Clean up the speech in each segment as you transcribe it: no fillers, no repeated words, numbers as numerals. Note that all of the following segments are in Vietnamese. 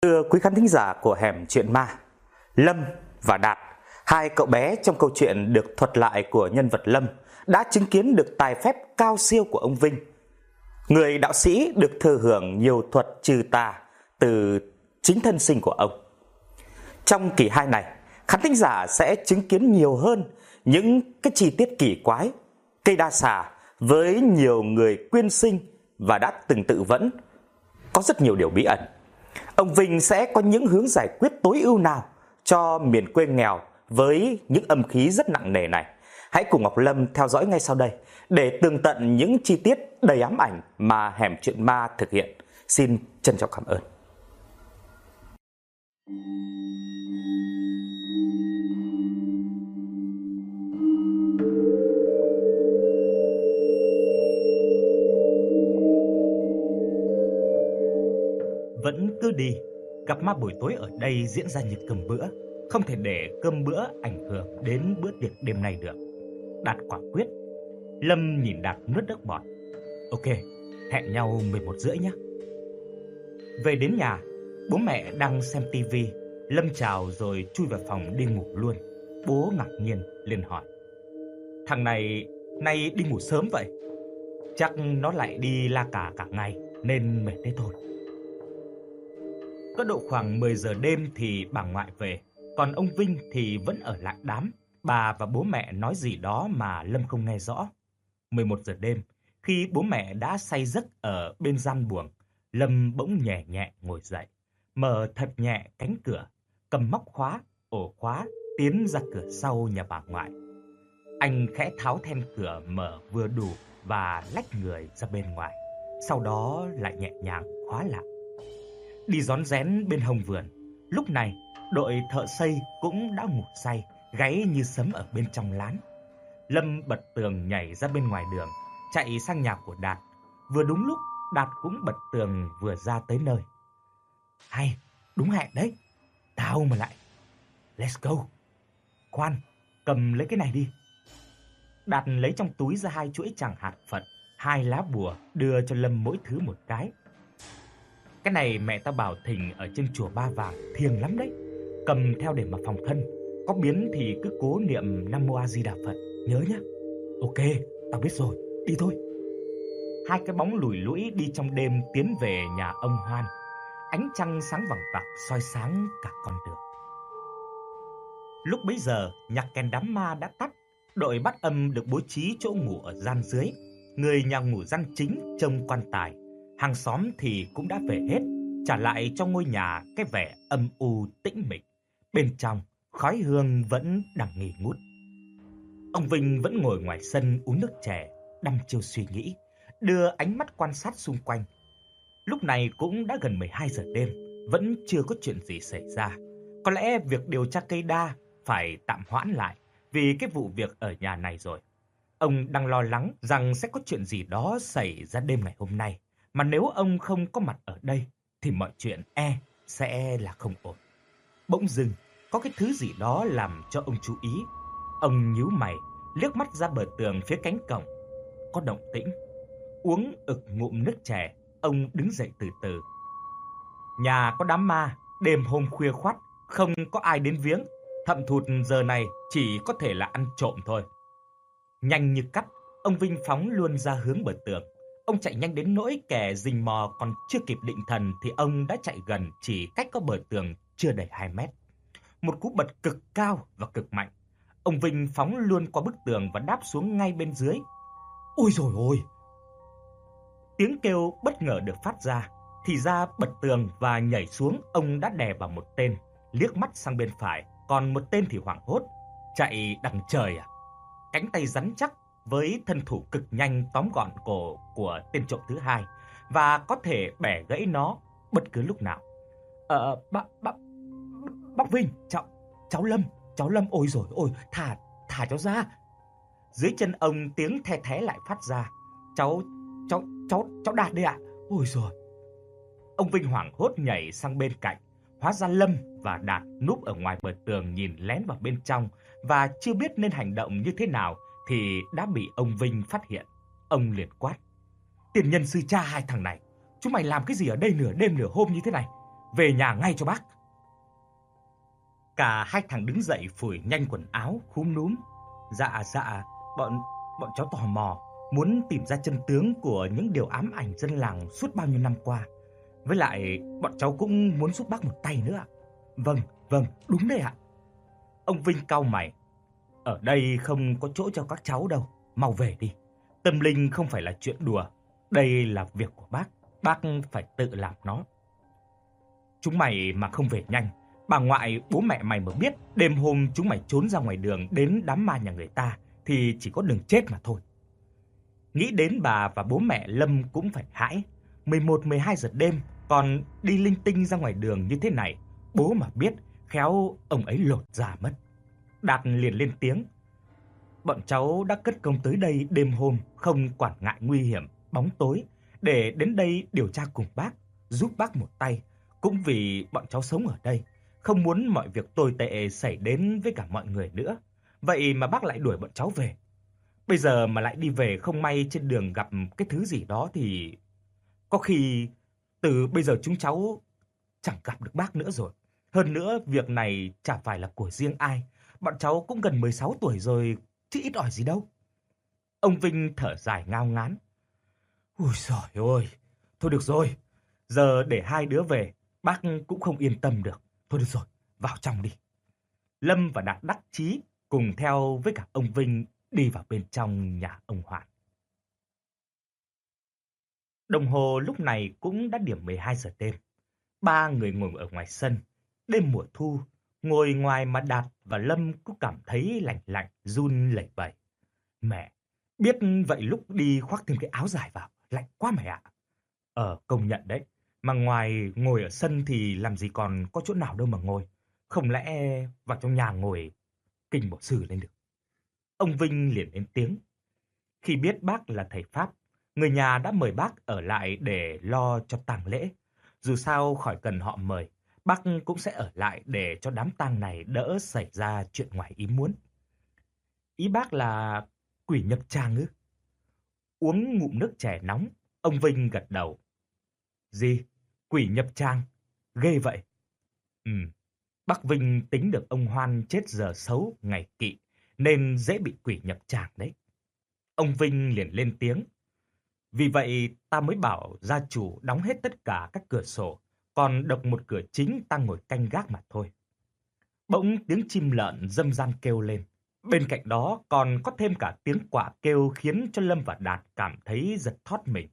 Thưa quý khán thính giả của Hẻm Chuyện Ma, Lâm và Đạt, hai cậu bé trong câu chuyện được thuật lại của nhân vật Lâm, đã chứng kiến được tài phép cao siêu của ông Vinh, người đạo sĩ được thừa hưởng nhiều thuật trừ tà từ chính thân sinh của ông. Trong kỳ 2 này, khán thính giả sẽ chứng kiến nhiều hơn những cái chi tiết kỳ quái, cây đa xà với nhiều người quyên sinh và đã từng tự vẫn, có rất nhiều điều bí ẩn. Ông Vinh sẽ có những hướng giải quyết tối ưu nào cho miền quê nghèo với những âm khí rất nặng nề này? Hãy cùng Ngọc Lâm theo dõi ngay sau đây để tường tận những chi tiết đầy ám ảnh mà Hẻm Chuyện Ma thực hiện. Xin trân trọng cảm ơn. Vẫn cứ đi, gặp ma buổi tối ở đây diễn ra như cơm bữa, không thể để cơm bữa ảnh hưởng đến bữa tiệc đêm nay được. Đạt quả quyết. Lâm nhìn Đạt nuốt nước bọt. Ok, hẹn nhau 11h30 nhé. Về đến nhà, bố mẹ đang xem tivi. Lâm chào rồi chui vào phòng đi ngủ luôn. Bố ngạc nhiên liền hỏi: Thằng này nay đi ngủ sớm vậy? Chắc nó lại đi la cà cả ngày nên mệt thế thôi. Có độ khoảng 10 giờ đêm thì bà ngoại về, còn ông Vinh thì vẫn ở lại đám. Bà và bố mẹ nói gì đó mà Lâm không nghe rõ. 11 giờ đêm, khi bố mẹ đã say giấc ở bên gian buồng, Lâm bỗng nhẹ nhẹ ngồi dậy, mở thật nhẹ cánh cửa, cầm móc khóa, ổ khóa, tiến ra cửa sau nhà bà ngoại. Anh khẽ tháo then cửa mở vừa đủ và lách người ra bên ngoài, sau đó lại nhẹ nhàng khóa lại. Đi rón rén bên hông vườn, lúc này đội thợ xây cũng đã ngủ say, gáy như sấm ở bên trong lán. Lâm bật tường nhảy ra bên ngoài đường, chạy sang nhà của Đạt. Vừa đúng lúc, Đạt cũng bật tường vừa ra tới nơi. Hay, đúng hẹn đấy, tao mà lại. Let's go. Khoan, cầm lấy cái này đi. Đạt lấy trong túi ra 2 chuỗi tràng hạt Phật, 2 lá bùa, đưa cho Lâm mỗi thứ một cái. Cái này mẹ tao bảo thỉnh ở trên chùa Ba Vàng thiêng lắm đấy. Cầm theo để mà phòng thân. Có biến thì cứ cố niệm Nam Mô A Di Đà Phật, nhớ nhá. Ok, tao biết rồi, đi thôi. 2 cái bóng lùi lũi đi trong đêm tiến về nhà ông Hoan. Ánh trăng sáng vằng vặc soi sáng cả con đường. Lúc bấy giờ, nhạc kèn đám ma đã tắt. Đội bắt âm được bố trí chỗ ngủ ở gian dưới. Người nhà ngủ gian chính trông quan tài. Hàng xóm thì cũng đã về hết, trả lại cho ngôi nhà cái vẻ âm u tĩnh mịch. Bên trong, khói hương vẫn đang nghi ngút. Ông Vinh vẫn ngồi ngoài sân uống nước chè, đăm chiêu suy nghĩ, đưa ánh mắt quan sát xung quanh. Lúc này cũng đã gần 12 giờ đêm, vẫn chưa có chuyện gì xảy ra. Có lẽ việc điều tra cây đa phải tạm hoãn lại vì cái vụ việc ở nhà này rồi. Ông đang lo lắng rằng sẽ có chuyện gì đó xảy ra đêm ngày hôm nay. Mà nếu ông không có mặt ở đây thì mọi chuyện sẽ là không ổn. Bỗng dưng có cái thứ gì đó làm cho ông chú ý. Ông nhíu mày, liếc mắt ra bờ tường phía cánh cổng. Có động tĩnh. Uống ực ngụm nước chè, ông đứng dậy từ từ. Nhà có đám ma, đêm hôm khuya khoắt, không có ai đến viếng. Thậm thụt giờ này chỉ có thể là ăn trộm thôi. Nhanh như cắt, ông Vinh phóng luôn ra hướng bờ tường. Ông chạy nhanh đến nỗi kẻ rình mò còn chưa kịp định thần thì ông đã chạy gần chỉ cách có bờ tường chưa đầy 2 mét. Một cú bật cực cao và cực mạnh. Ông Vinh phóng luôn qua bức tường và đáp xuống ngay bên dưới. Ôi dồi ôi! Tiếng kêu bất ngờ được phát ra. Thì ra bật tường và nhảy xuống, ông đã đè vào một tên, liếc mắt sang bên phải, còn một tên thì hoảng hốt. Chạy đằng trời à? Cánh tay rắn chắc với thân thủ cực nhanh tóm gọn cổ của tên trộm thứ hai và có thể bẻ gãy nó bất cứ lúc nào. Bác Vinh, cháu Lâm, ôi rồi ôi, thả cháu ra. Dưới chân ông tiếng the thé lại phát ra. Cháu Đạt đây ạ. Ôi rồi. Ông Vinh hoảng hốt nhảy sang bên cạnh. Hóa ra Lâm và Đạt núp ở ngoài bờ tường nhìn lén vào bên trong và chưa biết nên hành động như thế nào thì đã bị ông Vinh phát hiện. Ông liền quát: Tiền nhân sư cha hai thằng này, chúng mày làm cái gì ở đây nửa đêm nửa hôm như thế này? về nhà ngay cho bác. Cả hai thằng đứng dậy phủi nhanh quần áo, khúm núm. Dạ, bọn cháu tò mò, muốn tìm ra chân tướng của những điều ám ảnh dân làng suốt bao nhiêu năm qua. Với lại, bọn cháu cũng muốn giúp bác một tay nữa ạ. Vâng, đúng đấy ạ. Ông Vinh cau mày. Ở đây không có chỗ cho các cháu đâu, mau về đi. Tâm linh không phải là chuyện đùa, đây là việc của bác phải tự làm nó. Chúng mày mà không về nhanh, bà ngoại, bố mẹ mày mà biết đêm hôm chúng mày trốn ra ngoài đường đến đám ma nhà người ta thì chỉ có đường chết mà thôi. Nghĩ đến bà và bố mẹ Lâm cũng phải hãi. 11, 12 giờ đêm còn đi linh tinh ra ngoài đường như thế này, bố mà biết khéo ông ấy lột da mất. Đạt liền lên tiếng. Bọn cháu đã cất công tới đây đêm hôm, không quản ngại nguy hiểm, bóng tối, để đến đây điều tra cùng bác, giúp bác một tay. Cũng vì bọn cháu sống ở đây, không muốn mọi việc tồi tệ xảy đến với cả mọi người nữa. Vậy mà bác lại đuổi bọn cháu về. Bây giờ mà lại đi về không may trên đường gặp cái thứ gì đó thì có khi từ bây giờ chúng cháu chẳng gặp được bác nữa rồi. Hơn nữa, việc này chả phải là của riêng ai. Bọn cháu cũng gần 16 tuổi rồi, chứ ít ỏi gì đâu. Ông Vinh thở dài ngao ngán. Ui giời ơi, thôi được rồi. Giờ để hai đứa về, bác cũng không yên tâm được. Thôi được rồi, vào trong đi. Lâm và Đạt đắc chí cùng theo với cả ông Vinh đi vào bên trong nhà ông Hoàn. Đồng hồ lúc này cũng đã điểm 12 giờ đêm. Ba người ngồi ở ngoài sân. Đêm mùa thu, ngồi ngoài mà Đạt và Lâm cũng cảm thấy lạnh lạnh, run lẩy bẩy. Mẹ, biết vậy lúc đi khoác thêm cái áo dài vào, lạnh quá mẹ ạ. Công nhận đấy. Mà ngoài ngồi ở sân thì làm gì còn có chỗ nào đâu mà ngồi. Không lẽ vào trong nhà ngồi kinh bộ sư lên được. Ông Vinh liền lên tiếng. Khi biết bác là thầy Pháp, người nhà đã mời bác ở lại để lo cho tang lễ. Dù sao khỏi cần họ mời, bác cũng sẽ ở lại để cho đám tang này đỡ xảy ra chuyện ngoài ý muốn. Ý bác là quỷ nhập tràng ư? Uống ngụm nước chè nóng, ông Vinh gật đầu. Gì? Quỷ nhập tràng? Ghê vậy. Bác Vinh tính được ông Hoan chết giờ xấu, ngày kỵ, nên dễ bị quỷ nhập tràng đấy. Ông Vinh liền lên tiếng. Vì vậy ta mới bảo gia chủ đóng hết tất cả các cửa sổ, còn độc một cửa chính ta ngồi canh gác mà thôi. Bỗng tiếng chim lợn râm ran kêu lên. Bên cạnh đó còn có thêm cả tiếng quạ kêu khiến cho Lâm và Đạt cảm thấy giật thót mình.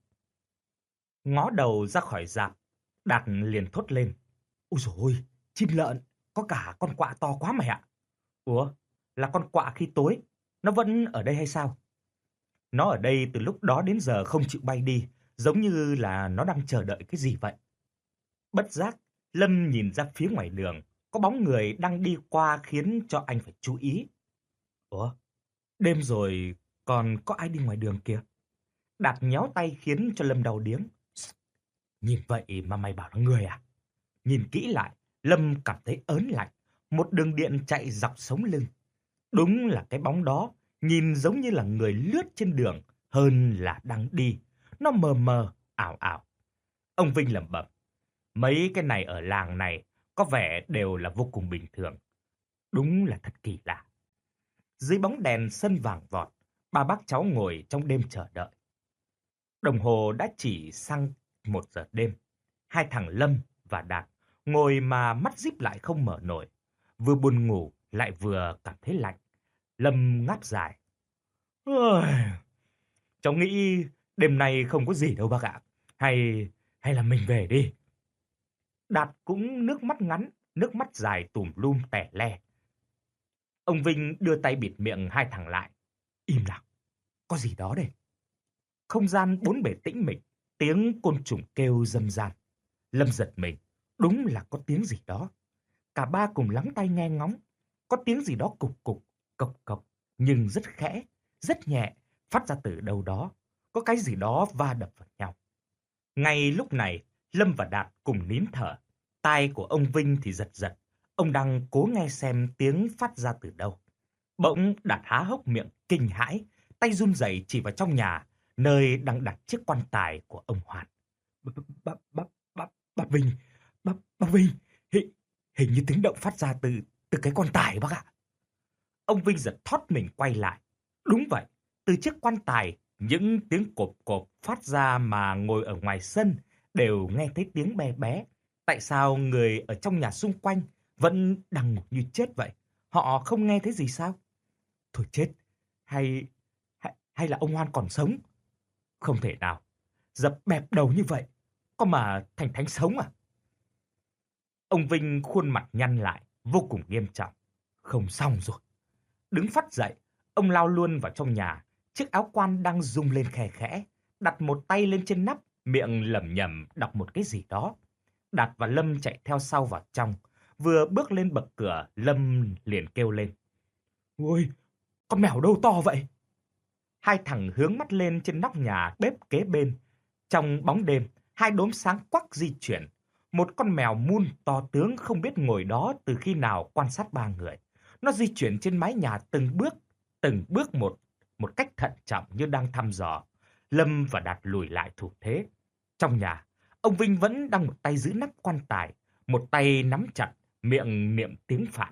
Ngó đầu ra khỏi rạp, Đạt liền thốt lên. Ôi dồi ôi, chim lợn, có cả con quạ to quá mày ạ. Ủa, là con quạ khi tối, nó vẫn ở đây hay sao? Nó ở đây từ lúc đó đến giờ không chịu bay đi, giống như là nó đang chờ đợi cái gì vậy. Bất giác, Lâm nhìn ra phía ngoài đường, có bóng người đang đi qua khiến cho anh phải chú ý. Ủa, đêm rồi còn có ai đi ngoài đường kìa? Đạt nhéo tay khiến cho Lâm đau điếng. Nhìn vậy mà mày bảo là người à? Nhìn kỹ lại, Lâm cảm thấy ớn lạnh, một đường điện chạy dọc sống lưng. Đúng là cái bóng đó, nhìn giống như là người lướt trên đường hơn là đang đi. Nó mờ mờ, ảo ảo. Ông Vinh lẩm bẩm. Mấy cái này ở làng này có vẻ đều là vô cùng bình thường. Đúng là thật kỳ lạ. Dưới bóng đèn sân vàng vọt, ba bác cháu ngồi trong đêm chờ đợi. Đồng hồ đã chỉ sang 1 giờ đêm. Hai thằng Lâm và Đạt ngồi mà mắt díp lại không mở nổi. Vừa buồn ngủ lại vừa cảm thấy lạnh. Lâm ngáp dài. Ôi, cháu nghĩ đêm nay không có gì đâu bác ạ. Hay là mình về đi. Đạt cũng nước mắt ngắn, nước mắt dài tùm lum tẻ le. Ông Vinh đưa tay bịt miệng hai thằng lại. Im lặng, có gì đó đây. Không gian bốn bề tĩnh mịch, tiếng côn trùng kêu râm ran. Lâm giật mình, đúng là có tiếng gì đó. Cả ba cùng lắng tai nghe ngóng. Có tiếng gì đó cục cục, cộc cộc, nhưng rất khẽ, rất nhẹ, phát ra từ đâu đó. Có cái gì đó va đập vào nhau. Ngay lúc này, Lâm và Đạt cùng nín thở. Tai của ông Vinh thì giật giật. Ông đang cố nghe xem tiếng phát ra từ đâu. Bỗng Đạt há hốc miệng kinh hãi, tay run rẩy chỉ vào trong nhà, nơi đang đặt chiếc quan tài của ông Hoàn. Bà Bác Vinh, hình như tiếng động phát ra từ cái quan tài bác ạ. Ông Vinh giật thót mình quay lại. Đúng vậy, từ chiếc quan tài, những tiếng cộp cộp phát ra mà ngồi ở ngoài sân đều nghe thấy tiếng bé bé. Tại sao người ở trong nhà xung quanh vẫn đang ngủ như chết vậy? Họ không nghe thấy gì sao? Thôi chết, hay là ông Hoan còn sống? Không thể nào, dập bẹp đầu như vậy, có mà thành thánh sống à? Ông Vinh khuôn mặt nhăn lại, vô cùng nghiêm trọng. Không xong rồi. Đứng phắt dậy, ông lao luôn vào trong nhà. Chiếc áo quan đang rung lên khe khẽ, đặt một tay lên trên nắp, miệng lẩm nhẩm đọc một cái gì đó. Đạt và Lâm chạy theo sau vào trong. Vừa bước lên bậc cửa, Lâm liền kêu lên. Ôi, con mèo đâu to vậy? Hai thằng hướng mắt lên trên nóc nhà bếp kế bên. Trong bóng đêm, hai đốm sáng quắc di chuyển. Một con mèo mun to tướng không biết ngồi đó từ khi nào quan sát ba người. Nó di chuyển trên mái nhà từng bước một cách thận trọng như đang thăm dò. Lâm và Đạt lùi lại thủ thế. Trong nhà, ông Vinh vẫn đang một tay giữ nắp quan tài, một tay nắm chặt, miệng niệm tiếng Phạn.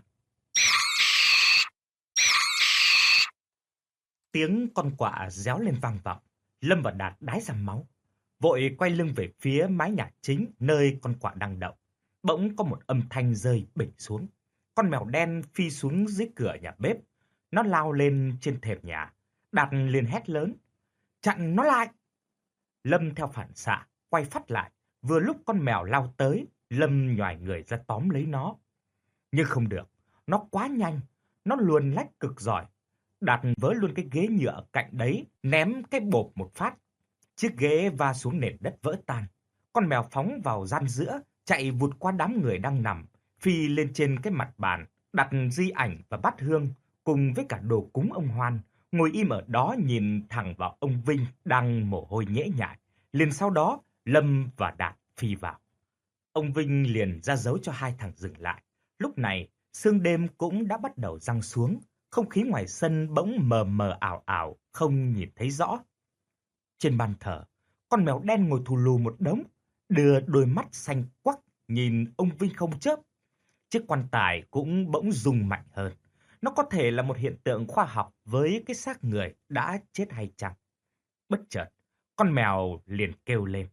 Tiếng con quạ réo lên vang vọng. Lâm và Đạt đái ra máu, vội quay lưng về phía mái nhà chính nơi con quạ đang đậu. Bỗng có một âm thanh rơi bịch xuống. Con mèo đen phi xuống dưới cửa nhà bếp. Nó lao lên trên thềm nhà. Đạt liền hét lớn. Chặn nó lại! Lâm theo phản xạ, quay phắt lại. Vừa lúc con mèo lao tới, Lâm nhoài người ra tóm lấy nó. Nhưng không được, nó quá nhanh, nó luồn lách cực giỏi. Đạt vớ luôn cái ghế nhựa cạnh đấy, ném cái bộp một phát. Chiếc ghế va xuống nền đất vỡ tan. Con mèo phóng vào gian giữa, chạy vụt qua đám người đang nằm, phi lên trên cái mặt bàn, đặt di ảnh và bát hương, cùng với cả đồ cúng ông Hoan, ngồi im ở đó nhìn thẳng vào ông Vinh đang mồ hôi nhễ nhại. Liền sau đó, Lâm và Đạt phi vào. Ông Vinh liền ra dấu cho hai thằng dừng lại. Lúc này, sương đêm cũng đã bắt đầu giăng xuống, không khí ngoài sân bỗng mờ mờ ảo ảo, không nhìn thấy rõ. Trên bàn thờ, con mèo đen ngồi thù lù một đống, đưa đôi mắt xanh quắc nhìn ông Vinh không chớp. Chiếc quan tài cũng bỗng rung mạnh hơn. Nó có thể là một hiện tượng khoa học với cái xác người đã chết hay chăng? Bất chợt, con mèo liền kêu lên.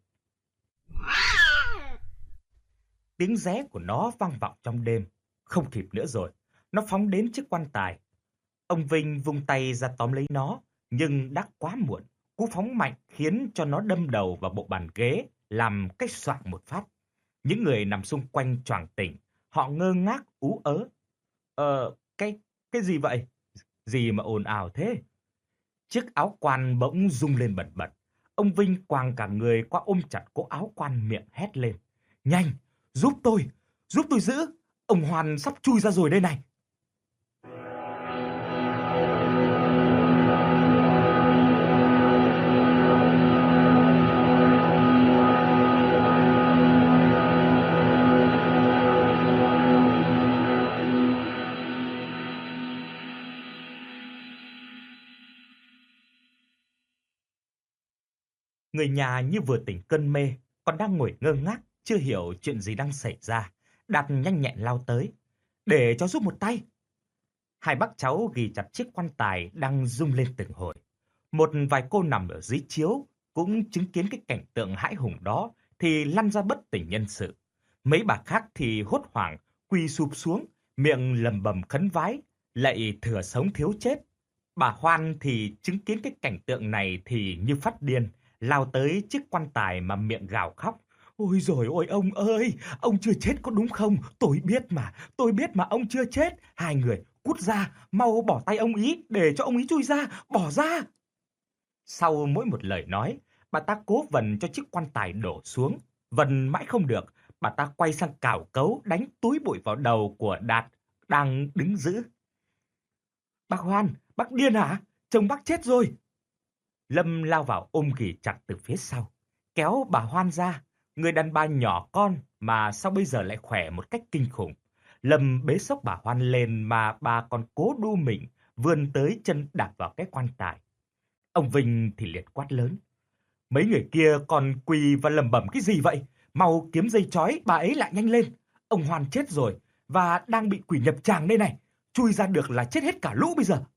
Tiếng ré của nó vang vọng trong đêm. Không kịp nữa rồi, nó phóng đến chiếc quan tài. Ông Vinh vung tay ra tóm lấy nó, nhưng đã quá muộn. Cú phóng mạnh khiến cho nó đâm đầu vào bộ bàn ghế, làm cái xoạc một phát. Những người nằm xung quanh choàng tỉnh, họ ngơ ngác ú ớ. Cái gì vậy? Gì mà ồn ào thế? Chiếc áo quan bỗng rung lên bần bật. Ông Vinh quàng cả người qua ôm chặt cổ áo quan, miệng hét lên. Nhanh, giúp tôi giữ. Ông Hoan sắp chui ra rồi đây này. Người nhà như vừa tỉnh cơn mê, còn đang ngồi ngơ ngác, chưa hiểu chuyện gì đang xảy ra. Đạt nhanh nhẹn lao tới, để cho giúp một tay. Hai bác cháu ghì chặt chiếc quan tài đang rung lên từng hồi. Một vài cô nằm ở dưới chiếu cũng chứng kiến cái cảnh tượng hãi hùng đó thì lăn ra bất tỉnh nhân sự. Mấy bà khác thì hốt hoảng, quỳ sụp xuống, miệng lầm bầm khấn vái, lạy thừa sống thiếu chết. Bà Hoan thì chứng kiến cái cảnh tượng này thì như phát điên, lao tới chiếc quan tài mà miệng gào khóc. Ôi dồi ôi ông ơi, ông chưa chết có đúng không? Tôi biết mà ông chưa chết. Hai người cút ra, mau bỏ tay ông ý để cho ông ý chui ra, bỏ ra. Sau mỗi một lời nói, bà ta cố vần cho chiếc quan tài đổ xuống. Vần mãi không được, bà ta quay sang cào cấu đánh túi bụi vào đầu của Đạt đang đứng giữ. Bác Hoan, bác điên hả? Chồng bác chết rồi. Lâm lao vào ôm ghì chặt từ phía sau, kéo bà Hoan ra. Người đàn bà nhỏ con mà sao bây giờ lại khỏe một cách kinh khủng. Lâm bế xốc bà Hoan lên mà bà còn cố đu mình, vươn tới chân đạp vào cái quan tài. Ông Vinh thì liệt quát lớn. Mấy người kia còn quỳ và lẩm bẩm cái gì vậy? Mau kiếm dây trói bà ấy lại nhanh lên. Ông Hoan chết rồi và đang bị quỷ nhập tràng đây này. Chui ra được là chết hết cả lũ bây giờ.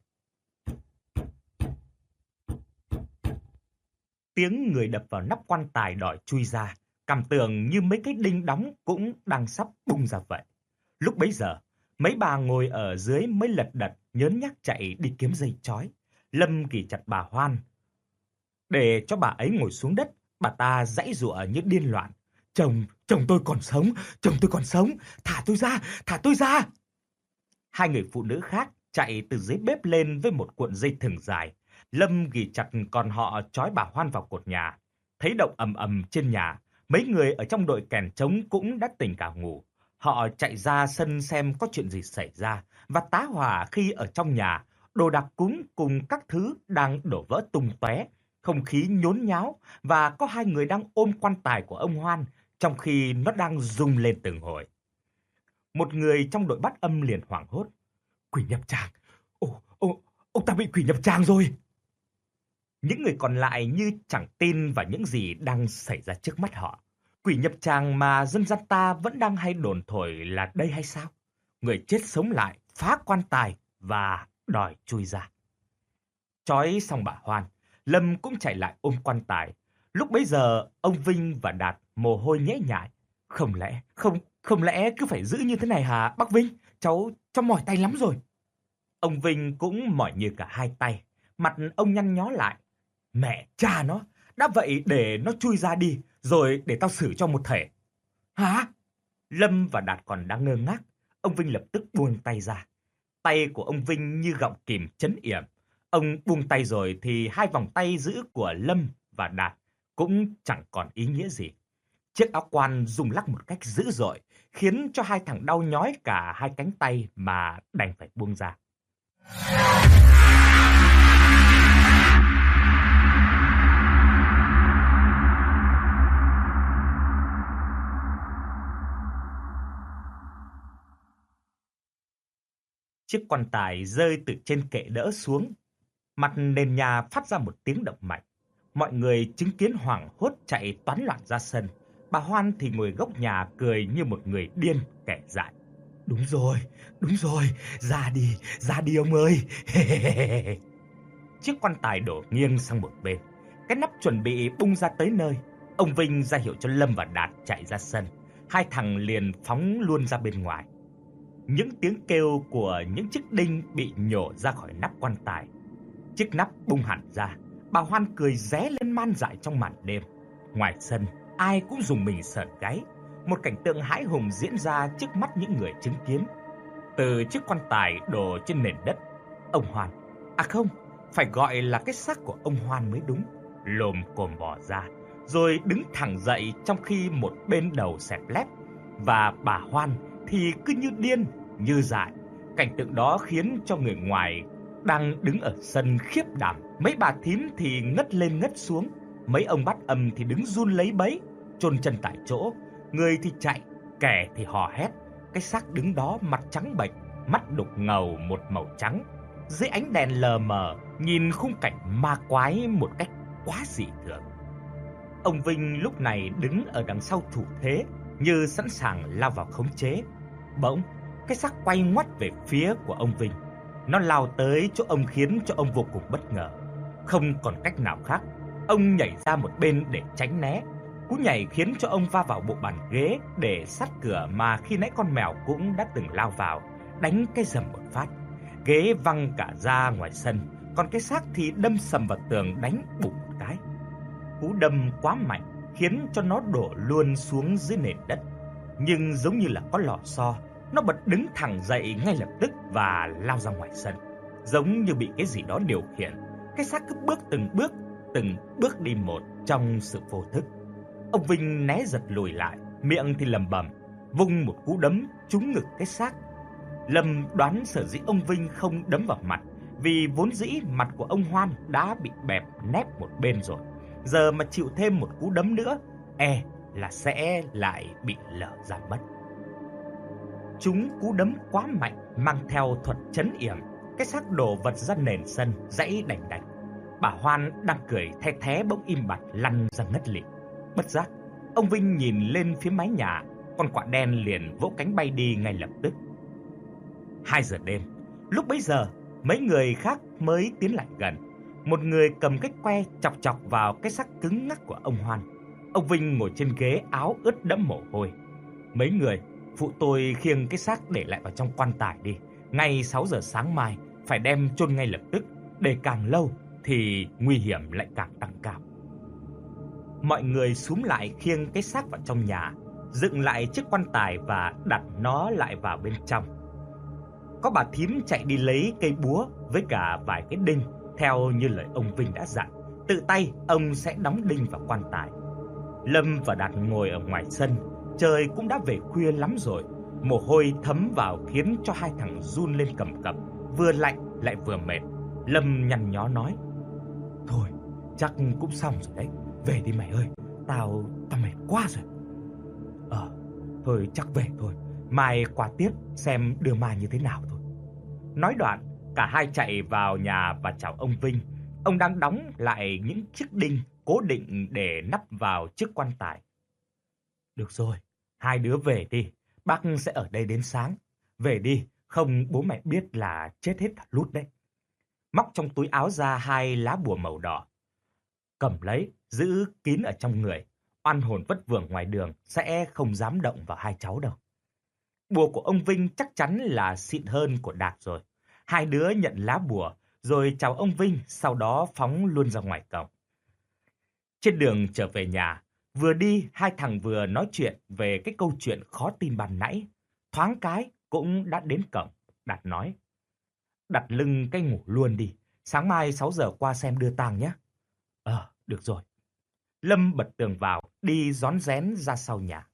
Tiếng người đập vào nắp quan tài đòi chui ra, cảm tưởng như mấy cái đinh đóng cũng đang sắp bung ra vậy. Lúc bấy giờ, mấy bà ngồi ở dưới mới lật đật nhớn nhác chạy đi kiếm dây trói. Lâm ghì chặt bà Hoan để cho bà ấy ngồi xuống đất. Bà ta giãy giụa như điên loạn. Chồng tôi còn sống, chồng tôi còn sống, thả tôi ra. Hai người phụ nữ khác chạy từ dưới bếp lên với một cuộn dây thừng dài. Lâm ghì chặt còn họ trói bà Hoan vào cột nhà. Thấy động ầm ầm trên nhà, mấy người ở trong đội kèn trống cũng đã tỉnh cả ngủ. Họ chạy ra sân xem có chuyện gì xảy ra và tá hỏa khi ở trong nhà, đồ đạc cúng cùng các thứ đang đổ vỡ tung tóe, không khí nhốn nháo và có hai người đang ôm quan tài của ông Hoan trong khi nó đang rung lên từng hồi. Một người trong đội bắt âm liền hoảng hốt. Quỷ nhập tràng! Ông ta bị quỷ nhập tràng rồi! Những người còn lại như chẳng tin vào những gì đang xảy ra trước mắt họ. Quỷ nhập tràng mà dân gian ta vẫn đang hay đồn thổi là đây hay sao? Người chết sống lại, phá quan tài và đòi chui ra. Trói xong bà Hoan, Lâm cũng chạy lại ôm quan tài. Lúc bấy giờ, ông Vinh và Đạt mồ hôi nhễ nhại. Không lẽ cứ phải giữ như thế này hả bác Vinh? Cháu mỏi tay lắm rồi. Ông Vinh cũng mỏi như cả hai tay. Mặt ông nhăn nhó lại. Mẹ cha nó, đã vậy để nó chui ra đi, rồi để tao xử cho một thể. Hả? Lâm và Đạt còn đang ngơ ngác. Ông Vinh lập tức buông tay ra. Tay của ông Vinh như gọng kìm trấn yểm. Ông buông tay rồi thì hai vòng tay giữ của Lâm và Đạt cũng chẳng còn ý nghĩa gì. Chiếc áo quan rung lắc một cách dữ dội, khiến cho hai thằng đau nhói cả hai cánh tay mà đành phải buông ra. Chiếc quan tài rơi từ trên kệ đỡ xuống. Mặt nền nhà phát ra một tiếng động mạnh. Mọi người chứng kiến hoảng hốt chạy toán loạn ra sân. Bà Hoan thì ngồi góc nhà cười như một người điên kẻ dại. Đúng rồi, ra đi ông ơi. Chiếc quan tài đổ nghiêng sang một bên. Cái nắp chuẩn bị bung ra tới nơi. Ông Vinh ra hiệu cho Lâm và Đạt chạy ra sân. Hai thằng liền phóng luôn ra bên ngoài. Những tiếng kêu của những chiếc đinh bị nhổ ra khỏi nắp quan tài. Chiếc nắp bung hẳn ra. Bà Hoan cười ré lên man dại trong màn đêm. Ngoài sân, ai cũng rùng mình sởn gáy. Một cảnh tượng hãi hùng diễn ra trước mắt những người chứng kiến. Từ chiếc quan tài đổ trên nền đất, ông Hoan, không, phải gọi là cái xác của ông Hoan mới đúng, lồm cồm bò ra, rồi đứng thẳng dậy trong khi một bên đầu xẹp lép. Và bà Hoan thì cứ như điên, như dại. Cảnh tượng đó khiến cho người ngoài đang đứng ở sân khiếp đảm. Mấy bà thím thì ngất lên ngất xuống. Mấy ông bắt âm thì đứng run lấy bấy, chôn chân tại chỗ. Người thì chạy, kẻ thì hò hét. Cái xác đứng đó mặt trắng bệch, mắt đục ngầu một màu trắng. Dưới ánh đèn lờ mờ, nhìn khung cảnh ma quái một cách quá dị thường. Ông Vinh lúc này đứng ở đằng sau thủ thế, như sẵn sàng lao vào khống chế. Bỗng, cái xác quay ngoắt về phía của ông Vinh. Nó lao tới chỗ ông khiến cho ông vô cùng bất ngờ. Không còn cách nào khác, ông nhảy ra một bên để tránh né. Cú nhảy khiến cho ông va vào bộ bàn ghế để sát cửa mà khi nãy con mèo cũng đã từng lao vào, đánh cái rầm một phát. Ghế văng cả ra ngoài sân, còn cái xác thì đâm sầm vào tường đánh bụng một cái. Cú đâm quá mạnh khiến cho nó đổ luôn xuống dưới nền đất. Nhưng giống như là có lò xo, nó bật đứng thẳng dậy ngay lập tức và lao ra ngoài sân. Giống như bị cái gì đó điều khiển, cái xác cứ bước từng bước đi một trong sự vô thức. Ông Vinh né giật lùi lại, miệng thì lẩm bẩm, vung một cú đấm trúng ngực cái xác. Lâm đoán sở dĩ ông Vinh không đấm vào mặt, vì vốn dĩ mặt của ông Hoan đã bị bẹp nép một bên rồi. Giờ mà chịu thêm một cú đấm nữa, là sẽ lại bị lở ra mất. Chúng cú đấm quá mạnh, mang theo thuật trấn yểm, cái xác đổ vật ra nền sân, dãy đành đạch. Bà Hoan đang cười the thé bỗng im bặt lăn ra ngất lịm. Bất giác, Ông Vinh nhìn lên phía mái nhà, con quạ đen liền vỗ cánh bay đi ngay lập tức. 2 giờ đêm, lúc bấy giờ, mấy người khác mới tiến lại gần. Một người cầm cái que chọc chọc vào cái xác cứng ngắc của ông Hoan. Ông Vinh ngồi trên ghế, áo ướt đẫm mồ hôi. Mấy người, phụ tôi khiêng cái xác để lại vào trong quan tài đi. Ngay 6 giờ sáng mai, phải đem chôn ngay lập tức, để càng lâu thì nguy hiểm lại càng tăng cao. Mọi người xúm lại khiêng cái xác vào trong nhà, dựng lại chiếc quan tài và đặt nó lại vào bên trong. Có bà thím chạy đi lấy cây búa với cả vài cái đinh, theo như lời ông Vinh đã dặn. Tự tay ông sẽ đóng đinh vào quan tài. Lâm và Đạt ngồi ở ngoài sân. Trời cũng đã về khuya lắm rồi. Mồ hôi thấm vào khiến cho hai thằng run lên cầm cập, vừa lạnh lại vừa mệt. Lâm nhăn nhó nói: "Thôi, chắc cũng xong rồi đấy. Về đi mày ơi, tao mệt quá rồi." Thôi chắc về thôi. Mai qua tiếp xem đưa ma như thế nào thôi." Nói đoạn, cả hai chạy vào nhà và chào ông Vinh. Ông đang đóng lại những chiếc đinh cố định để nắp vào chiếc quan tài. "Được rồi, hai đứa về đi. Bác sẽ ở đây đến sáng. Về đi, không bố mẹ biết là chết hết cả lút đấy." Móc trong túi áo ra 2 lá bùa màu đỏ. "Cầm lấy, giữ kín ở trong người. Oan hồn vất vưởng ngoài đường sẽ không dám động vào hai cháu đâu." Bùa của ông Vinh chắc chắn là xịn hơn của Đạt rồi. Hai đứa nhận lá bùa rồi chào ông Vinh, sau đó phóng luôn ra ngoài cổng. Trên đường trở về nhà, vừa đi hai thằng vừa nói chuyện về cái câu chuyện khó tin ban nãy. Thoáng cái cũng đã đến cổng. Đạt nói: "Đặt lưng cái ngủ luôn đi. Sáng mai 6 giờ qua xem đưa tang nhé." Được rồi." Lâm bật tường vào, đi rón rén ra sau nhà.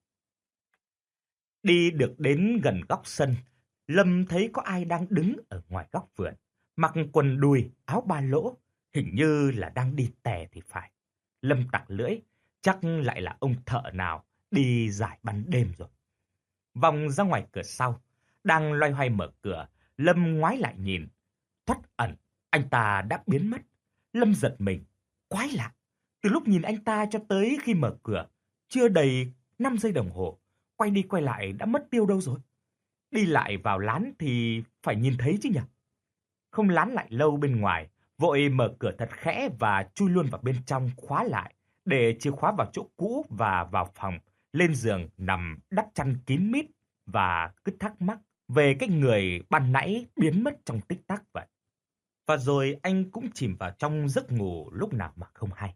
Đi được đến gần góc sân, Lâm thấy có ai đang đứng ở ngoài góc vườn, mặc quần đùi, áo ba lỗ, hình như là đang đi tè thì phải. Lâm tặc lưỡi, chắc lại là ông thợ nào đi rải ban đêm rồi. Vòng ra ngoài cửa sau, đang loay hoay mở cửa, Lâm ngoái lại nhìn. Thoắt ẩn, anh ta đã biến mất. Lâm giật mình, quái lạ. Từ lúc nhìn anh ta cho tới khi mở cửa, chưa đầy 5 giây đồng hồ, quay đi quay lại đã mất tiêu đâu rồi. Đi lại vào lán thì phải nhìn thấy chứ nhỉ. Không lán lại lâu bên ngoài, vội mở cửa thật khẽ và chui luôn vào bên trong, khóa lại, để chìa khóa vào chỗ cũ và vào phòng, lên giường nằm đắp chăn kín mít và cứ thắc mắc về cái người ban nãy biến mất trong tích tắc vậy. Và rồi anh cũng chìm vào trong giấc ngủ lúc nào mà không hay.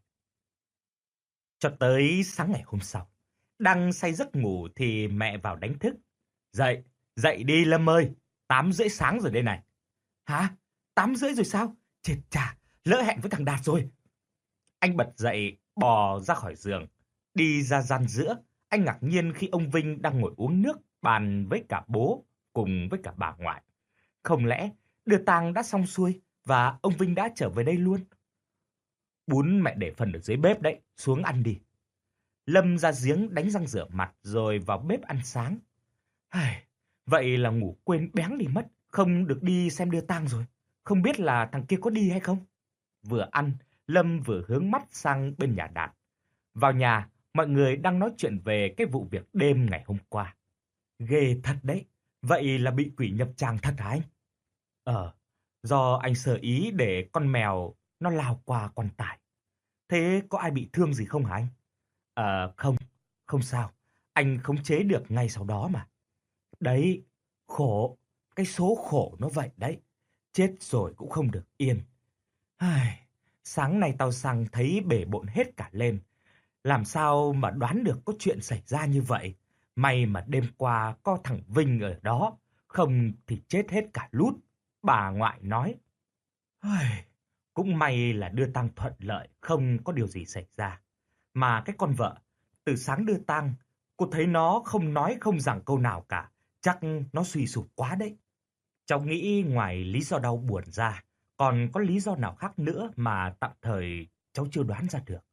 Cho tới sáng ngày hôm sau, đang say giấc ngủ thì mẹ vào đánh thức. "Dậy, dậy đi Lâm ơi, 8 rưỡi sáng rồi đây này." "Hả? 8 rưỡi rồi sao? Chết chà, lỡ hẹn với thằng Đạt rồi." Anh bật dậy, bò ra khỏi giường, đi ra gian giữa. Anh ngạc nhiên khi ông Vinh đang ngồi uống nước bàn với cả bố cùng với cả bà ngoại. Không lẽ đưa tang đã xong xuôi và ông Vinh đã trở về đây luôn? "Bún mẹ để phần ở dưới bếp đấy, xuống ăn đi." Lâm ra giếng đánh răng rửa mặt rồi vào bếp ăn sáng. Vậy là ngủ quên béng đi mất, không được đi xem đưa tang rồi. Không biết là thằng kia có đi hay không? Vừa ăn, Lâm vừa hướng mắt sang bên nhà Đạt. Vào nhà, mọi người đang nói chuyện về cái vụ việc đêm ngày hôm qua. "Ghê thật đấy, vậy là bị quỷ nhập tràng thật hả anh?" Do anh sơ ý để con mèo nó lao qua quan tài. "Thế có ai bị thương gì không hả anh?" Không, không sao. Anh khống chế được ngay sau đó mà." "Đấy, khổ. Cái số khổ nó vậy đấy. Chết rồi cũng không được yên. Sáng nay tao sang thấy bể bộn hết cả lên. Làm sao mà đoán được có chuyện xảy ra như vậy. May mà đêm qua có thằng Vinh ở đó. Không thì chết hết cả lút." Bà ngoại nói. Cũng may là đưa tang thuận lợi, không có điều gì xảy ra. Mà cái con vợ, từ sáng đưa tang, cô thấy nó không nói không rằng câu nào cả. Chắc nó suy sụp quá đấy. Cháu nghĩ ngoài lý do đau buồn ra, còn có lý do nào khác nữa mà tạm thời cháu chưa đoán ra được."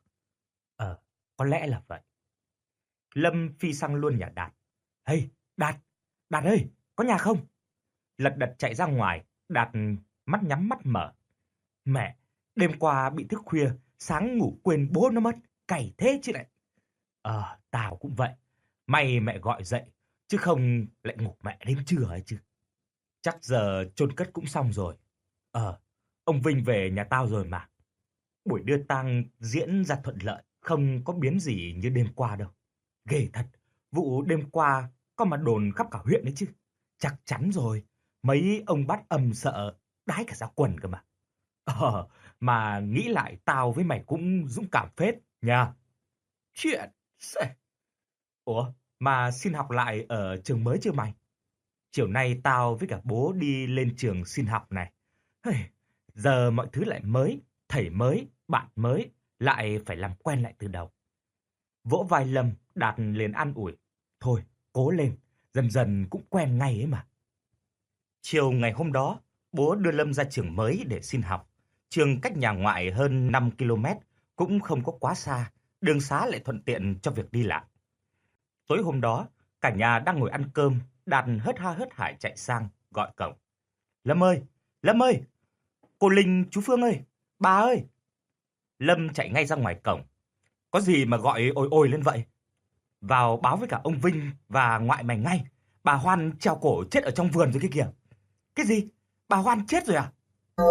Có lẽ là vậy." Lâm phi sang luôn nhà Đạt. Đạt, Đạt ơi, có nhà không?" Lật đật chạy ra ngoài, Đạt mắt nhắm mắt mở. "Mẹ, đêm qua bị thức khuya, sáng ngủ quên bố nó mất, cày thế chứ lại." Tao cũng vậy. May mẹ gọi dậy, chứ không lại ngủ mẹ đến trưa ấy chứ. Chắc giờ chôn cất cũng xong rồi. Ông Vinh về nhà tao rồi mà. Buổi đưa tang diễn ra thuận lợi, không có biến gì như đêm qua đâu. Ghê thật, vụ đêm qua có mà đồn khắp cả huyện đấy chứ. Chắc chắn rồi, mấy ông bắt âm sợ đái cả ra quần cơ mà. Mà nghĩ lại tao với mày cũng dũng cảm phết nha. Chuyện sẽ... Ủa, mà xin học lại ở trường mới chưa mày? Chiều nay tao với cả bố đi lên trường xin học này. Giờ mọi thứ lại mới, thầy mới, bạn mới, lại phải làm quen lại từ đầu. Vỗ vai Lâm, Đạt liền an ủi. Thôi, cố lên, dần dần cũng quen ngay ấy mà. Chiều ngày hôm đó, bố đưa Lâm ra trường mới để xin học. Trường cách nhà ngoại hơn 5 km, cũng không có quá xa, đường xá lại thuận tiện cho việc đi lại. Tối hôm đó, cả nhà đang ngồi ăn cơm, Đạt hớt ha hớt hải chạy sang, gọi cổng. Lâm ơi! Lâm ơi! Cô Linh, chú Phương ơi! Bà ơi! Lâm chạy ngay ra ngoài cổng. Có gì mà gọi ôi ôi lên vậy? Vào báo với cả ông Vinh và ngoại mày ngay. Bà Hoan treo cổ chết ở trong vườn rồi kia kìa. Cái gì? Bà Hoan chết rồi à?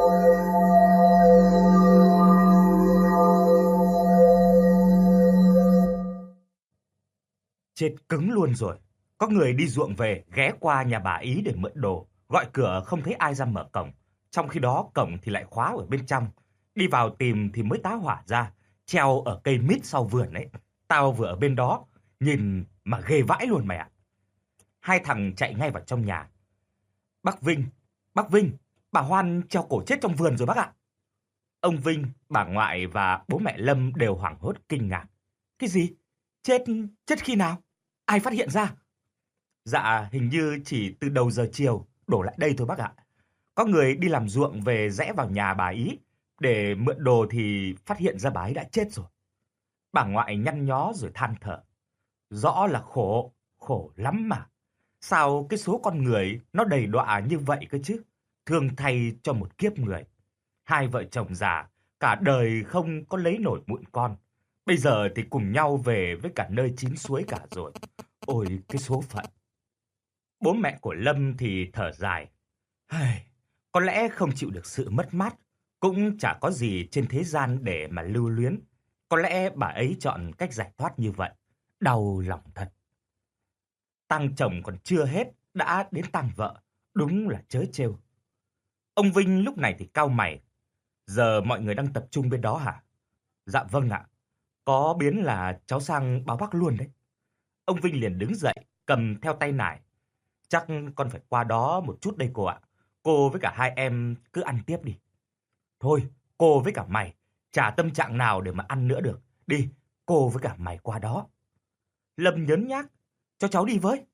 Chết cứng luôn rồi. Có người đi ruộng về, ghé qua nhà bà Ý để mượn đồ. Gọi cửa không thấy ai ra mở cổng. Trong khi đó cổng thì lại khóa ở bên trong. Đi vào tìm thì mới tá hỏa ra. Treo ở cây mít sau vườn ấy. Tao vừa ở bên đó. Nhìn mà ghê vãi luôn mày ạ. Hai thằng chạy ngay vào trong nhà. Bác Vinh, bà Hoan treo cổ chết trong vườn rồi bác ạ. Ông Vinh, bà ngoại và bố mẹ Lâm đều hoảng hốt kinh ngạc. Cái gì? Chết khi nào? Ai phát hiện ra? Dạ, hình như chỉ từ đầu giờ chiều đổ lại đây thôi bác ạ. Có người đi làm ruộng về rẽ vào nhà bà Ý để mượn đồ thì phát hiện ra bà ấy đã chết rồi. Bà ngoại nhăn nhó rồi than thở. Rõ là khổ lắm mà. Sao cái số con người nó đầy đọa như vậy cơ chứ? Thương thay cho một kiếp người. Hai vợ chồng già, cả đời không có lấy nổi mụn con. Bây giờ thì cùng nhau về với cả nơi chín suối cả rồi. Ôi cái số phận. Bố mẹ của Lâm thì thở dài. Có lẽ không chịu được sự mất mát. Cũng chả có gì trên thế gian để mà lưu luyến. Có lẽ bà ấy chọn cách giải thoát như vậy. Đau lòng thật. Tang chồng còn chưa hết, đã đến tang vợ. Đúng là trớ trêu. Ông Vinh lúc này thì cau mày. Giờ mọi người đang tập trung bên đó hả? Dạ vâng ạ. Có biến là cháu sang báo bác luôn đấy. Ông Vinh liền đứng dậy, cầm theo tay nải. Chắc con phải qua đó một chút đây cô ạ. Cô với cả hai em cứ ăn tiếp đi. Thôi, cô với cả mày, chả tâm trạng nào để mà ăn nữa được. Đi, cô với cả mày qua đó. Lâm nhớn nhác, cho cháu đi với.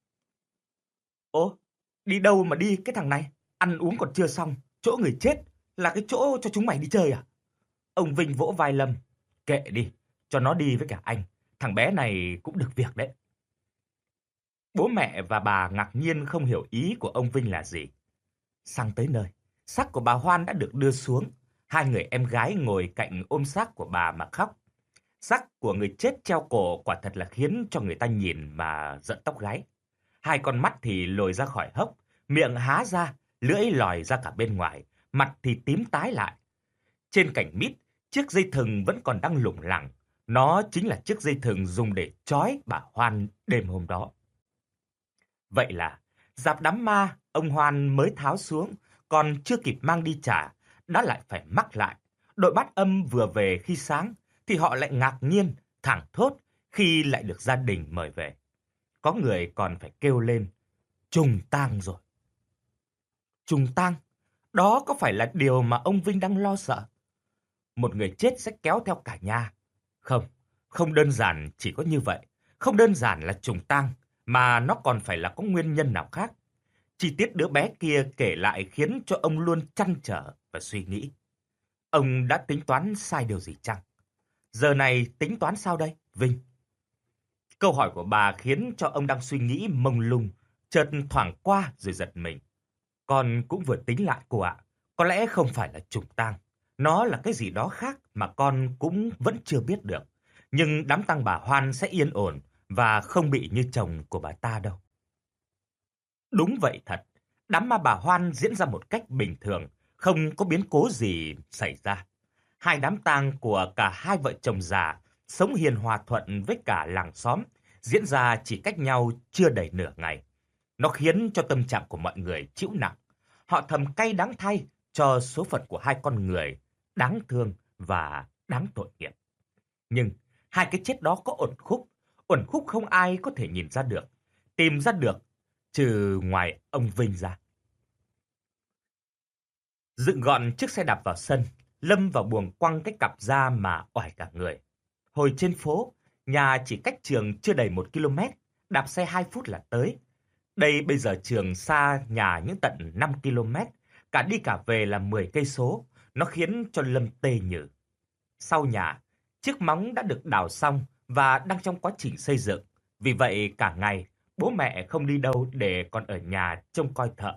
Ồ, đi đâu mà đi cái thằng này? Ăn uống còn chưa xong, chỗ người chết là cái chỗ cho chúng mày đi chơi à? Ông Vinh vỗ vai Lâm. Kệ đi, cho nó đi với cả anh. Thằng bé này cũng được việc đấy. Bố mẹ và bà ngạc nhiên không hiểu ý của ông Vinh là gì. Sang tới nơi, xác của bà Hoan đã được đưa xuống. Hai người em gái ngồi cạnh ôm xác của bà mà khóc. Xác của người chết treo cổ quả thật là khiến cho người ta nhìn mà giận tóc gáy. Hai con mắt thì lồi ra khỏi hốc, miệng há ra, lưỡi lòi ra cả bên ngoài, mặt thì tím tái lại. Trên cành mít, chiếc dây thừng vẫn còn đang lủng lẳng. Nó chính là chiếc dây thừng dùng để trói bà Hoan đêm hôm đó. Vậy là, dạp đám ma, ông Hoan mới tháo xuống, còn chưa kịp mang đi trả, đã lại phải mắc lại. Đội bắt âm vừa về khi sáng, thì họ lại ngạc nhiên, thảng thốt khi lại được gia đình mời về. Có người còn phải kêu lên, trùng tang rồi. Trùng tang? Đó có phải là điều mà ông Vinh đang lo sợ? Một người chết sẽ kéo theo cả nhà. Không, không đơn giản chỉ có như vậy. Không đơn giản là trùng tang, mà nó còn phải là có nguyên nhân nào khác. Chi tiết đứa bé kia kể lại khiến cho ông luôn trăn trở và suy nghĩ. Ông đã tính toán sai điều gì chăng? Giờ này tính toán sao đây, Vinh? Câu hỏi của bà khiến cho ông đang suy nghĩ mông lung, chợt thoảng qua rồi giật mình. Con cũng vừa tính lại cô ạ. Có lẽ không phải là trùng tang. Nó là cái gì đó khác mà con cũng vẫn chưa biết được. nhưng đám tang bà Hoan sẽ yên ổn và không bị như chồng của bà ta đâu. Đúng vậy thật, đám ma bà Hoan diễn ra một cách bình thường, không có biến cố gì xảy ra. Hai đám tang của cả hai vợ chồng già sống hiền hòa thuận với cả làng xóm, diễn ra chỉ cách nhau chưa đầy nửa ngày. Nó khiến cho tâm trạng của mọi người chịu nặng. Họ thầm cay đắng thay cho số phận của hai con người đáng thương và đáng tội nghiệp. Nhưng hai cái chết đó có uẩn khúc không ai có thể nhìn ra được, tìm ra được, trừ ngoài ông Vinh ra. Dựng gọn chiếc xe đạp vào sân, Lâm vào buồng quăng cái cặp ra mà oải cả người. Hồi trên phố, nhà chỉ cách trường chưa đầy 1 km, đạp xe 2 phút là tới. Đây bây giờ trường xa nhà những tận 5 km, cả đi cả về là 10 cây số, nó khiến cho Lâm tê nhừ. Sau nhà, chiếc móng đã được đào xong và đang trong quá trình xây dựng. Vì vậy cả ngày, bố mẹ không đi đâu để còn ở nhà trông coi thợ.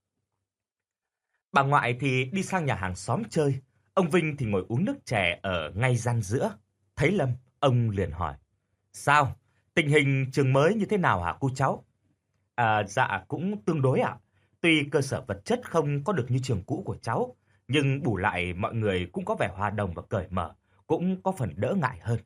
Bà ngoại thì đi sang nhà hàng xóm chơi, ông Vinh thì ngồi uống nước chè ở ngay gian giữa. Thấy Lâm, ông liền hỏi: "Sao? Tình hình trường mới như thế nào hả cô cháu?" Dạ cũng tương đối ạ. Tuy cơ sở vật chất không có được như trường cũ của cháu, nhưng bù lại mọi người cũng có vẻ hòa đồng và cởi mở, cũng có phần đỡ ngại hơn.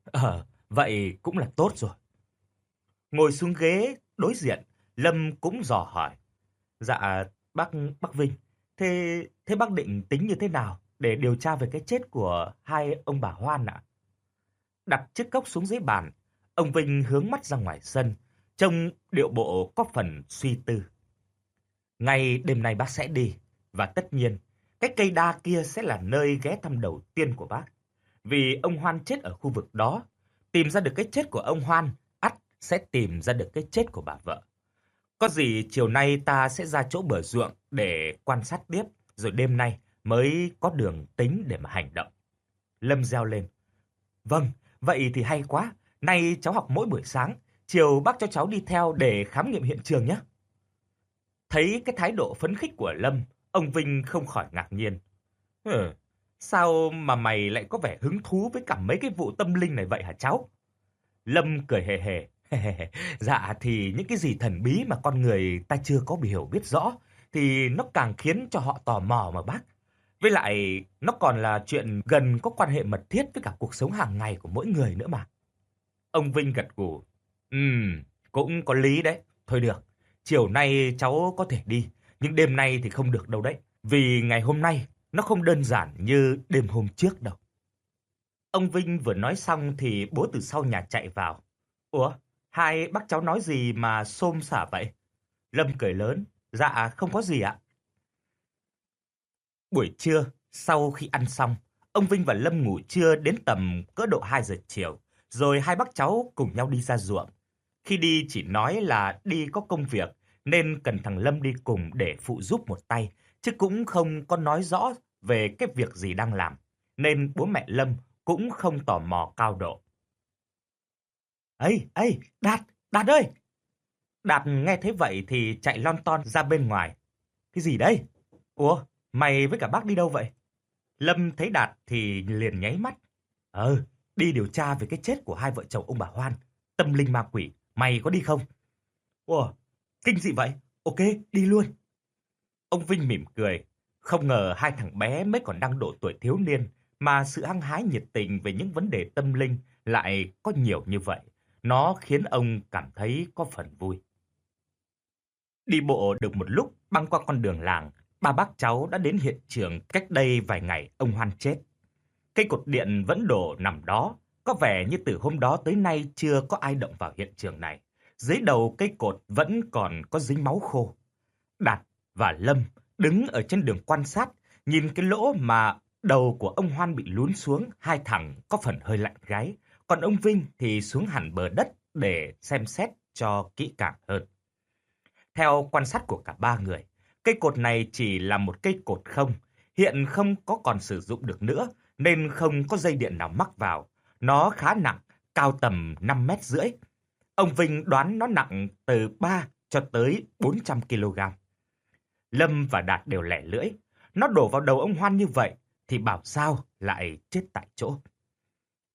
Vậy cũng là tốt rồi. Ngồi xuống ghế đối diện, Lâm cũng dò hỏi: "Dạ, bác Vinh, thế bác định tính như thế nào để điều tra về cái chết của hai ông bà Hoan ạ?" Đặt chiếc cốc xuống dưới bàn, ông Vinh hướng mắt ra ngoài sân, trông điệu bộ có phần suy tư. "Ngay đêm nay bác sẽ đi, và tất nhiên, cái cây đa kia sẽ là nơi ghé thăm đầu tiên của bác. Vì ông Hoan chết ở khu vực đó, tìm ra được cái chết của ông Hoan, ắt sẽ tìm ra được cái chết của bà vợ. Có gì chiều nay ta sẽ ra chỗ bờ ruộng để quan sát tiếp, rồi đêm nay mới có đường tính để mà hành động." Lâm reo lên: "Vâng, vậy thì hay quá. Nay cháu học mỗi buổi sáng, chiều bác cho cháu đi theo để khám nghiệm hiện trường nhé." Thấy cái thái độ phấn khích của Lâm, ông Vinh không khỏi ngạc nhiên. Sao mà mày lại có vẻ hứng thú với cả mấy cái vụ tâm linh này vậy hả cháu?" Lâm cười hề hề. "Dạ thì những cái gì thần bí mà con người ta chưa có hiểu biết rõ thì nó càng khiến cho họ tò mò mà bác. Với lại nó còn là chuyện gần có quan hệ mật thiết với cả cuộc sống hàng ngày của mỗi người nữa mà." Ông Vinh gật gù. Cũng có lý đấy. Thôi được, chiều nay cháu có thể đi, nhưng đêm nay thì không được đâu đấy. Vì ngày hôm nay nó không đơn giản như đêm hôm trước đâu." Ông Vinh vừa nói xong thì bố từ sau nhà chạy vào. "Ủa, hai bác cháu nói gì mà xôm xả vậy?" Lâm cười lớn. "Dạ, không có gì ạ." Buổi trưa, sau khi ăn xong, ông Vinh và Lâm ngủ trưa đến tầm cỡ độ 2 giờ chiều, rồi hai bác cháu cùng nhau đi ra ruộng. Khi đi chỉ nói là đi có công việc, nên cần thằng Lâm đi cùng để phụ giúp một tay, chứ cũng không có nói rõ về cái việc gì đang làm, nên bố mẹ Lâm cũng không tò mò cao độ. Ê, Đạt, Đạt ơi!" Đạt nghe thấy vậy thì chạy lon ton ra bên ngoài. "Cái gì đấy? Ủa, mày với cả bác đi đâu vậy?" Lâm thấy Đạt thì liền nháy mắt. Đi điều tra về cái chết của hai vợ chồng ông bà Hoan, tâm linh ma quỷ, mày có đi không?" "Ủa, kinh dị vậy? Ok, đi luôn." Ông Vinh mỉm cười, không ngờ hai thằng bé mới còn đang độ tuổi thiếu niên mà sự hăng hái nhiệt tình về những vấn đề tâm linh lại có nhiều như vậy. Nó khiến ông cảm thấy có phần vui. Đi bộ được một lúc băng qua con đường làng, ba bác cháu đã đến hiện trường cách đây vài ngày ông Hoan chết. Cây cột điện vẫn đổ nằm đó, có vẻ như từ hôm đó tới nay chưa có ai động vào hiện trường này. Dưới đầu cây cột vẫn còn có dính máu khô. Đạt và Lâm đứng ở trên đường quan sát, nhìn cái lỗ mà đầu của ông Hoan bị lún xuống, hai thằng có phần hơi lạnh gáy, còn ông Vinh thì xuống hẳn bờ đất để xem xét cho kỹ càng hơn. Theo quan sát của cả ba người, cây cột này chỉ là một cây cột không, hiện không có còn sử dụng được nữa, nên không có dây điện nào mắc vào. Nó khá nặng, cao tầm 5,5 mét. Ông Vinh đoán nó nặng từ 3 cho tới 400 kg. Lâm và Đạt đều lẻ lưỡi. Nó đổ vào đầu ông Hoan như vậy thì bảo sao lại chết tại chỗ.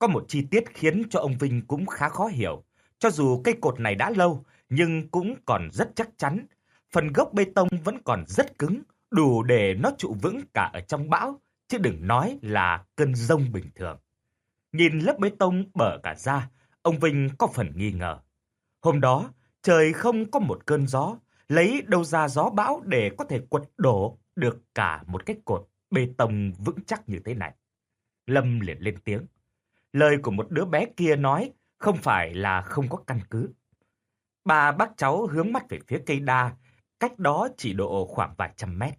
Có một chi tiết khiến cho ông Vinh cũng khá khó hiểu. Cho dù cây cột này đã lâu, nhưng cũng còn rất chắc chắn. Phần gốc bê tông vẫn còn rất cứng, đủ để nó trụ vững cả ở trong bão, chứ đừng nói là cơn giông bình thường. Nhìn lớp bê tông bở cả ra, ông Vinh có phần nghi ngờ. Hôm đó, trời không có một cơn gió, lấy đâu ra gió bão để có thể quật đổ được cả một cái cột bê tông vững chắc như thế này. Lâm liền lên tiếng. Lời của một đứa bé kia nói không phải là không có căn cứ. Ba bác cháu hướng mắt về phía cây đa, cách đó chỉ độ khoảng vài trăm mét.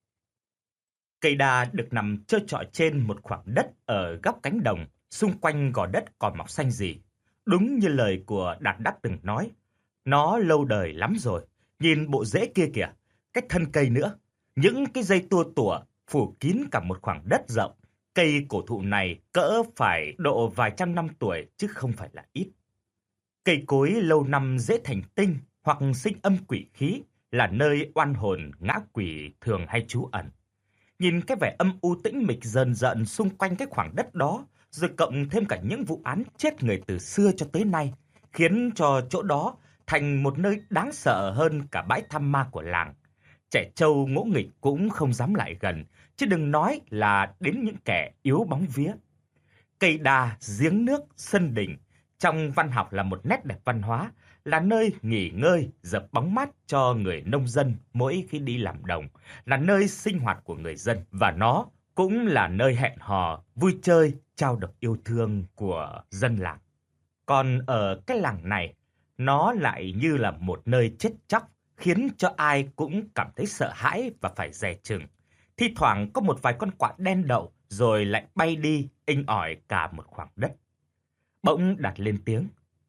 Cây đa được nằm trơ trọi trên một khoảng đất ở góc cánh đồng, xung quanh gò đất còn mọc xanh rì. Đúng như lời của Đạt đã từng nói, nó lâu đời lắm rồi. Nhìn bộ rễ kia kìa, cái thân cây nữa, những cái dây tua tủa phủ kín cả một khoảng đất rộng. Cây cổ thụ này cỡ phải độ vài trăm năm tuổi chứ không phải là ít. Cây cối lâu năm dễ thành tinh hoặc sinh âm quỷ khí, là nơi oan hồn ngã quỷ thường hay trú ẩn. Nhìn cái vẻ âm u tĩnh mịch dần dần xung quanh cái khoảng đất đó, rồi cộng thêm cả những vụ án chết người từ xưa cho tới nay, khiến cho chỗ đó thành một nơi đáng sợ hơn cả bãi thăm ma của làng. Trẻ trâu ngỗ nghịch cũng không dám lại gần, chứ đừng nói là đến những kẻ yếu bóng vía. Cây đa, giếng nước, sân đình, trong văn học là một nét đẹp văn hóa, là nơi nghỉ ngơi, dập bóng mát cho người nông dân mỗi khi đi làm đồng, là nơi sinh hoạt của người dân, và nó cũng là nơi hẹn hò, vui chơi, trao đổi yêu thương của dân làng. Còn ở cái làng này, nó lại như là một nơi chết chóc, khiến cho ai cũng cảm thấy sợ hãi và phải dè chừng. Thi thoảng có một vài con quạ đen đậu, rồi lại bay đi, inh ỏi cả một khoảng đất. Bỗng Đạt lên tiếng.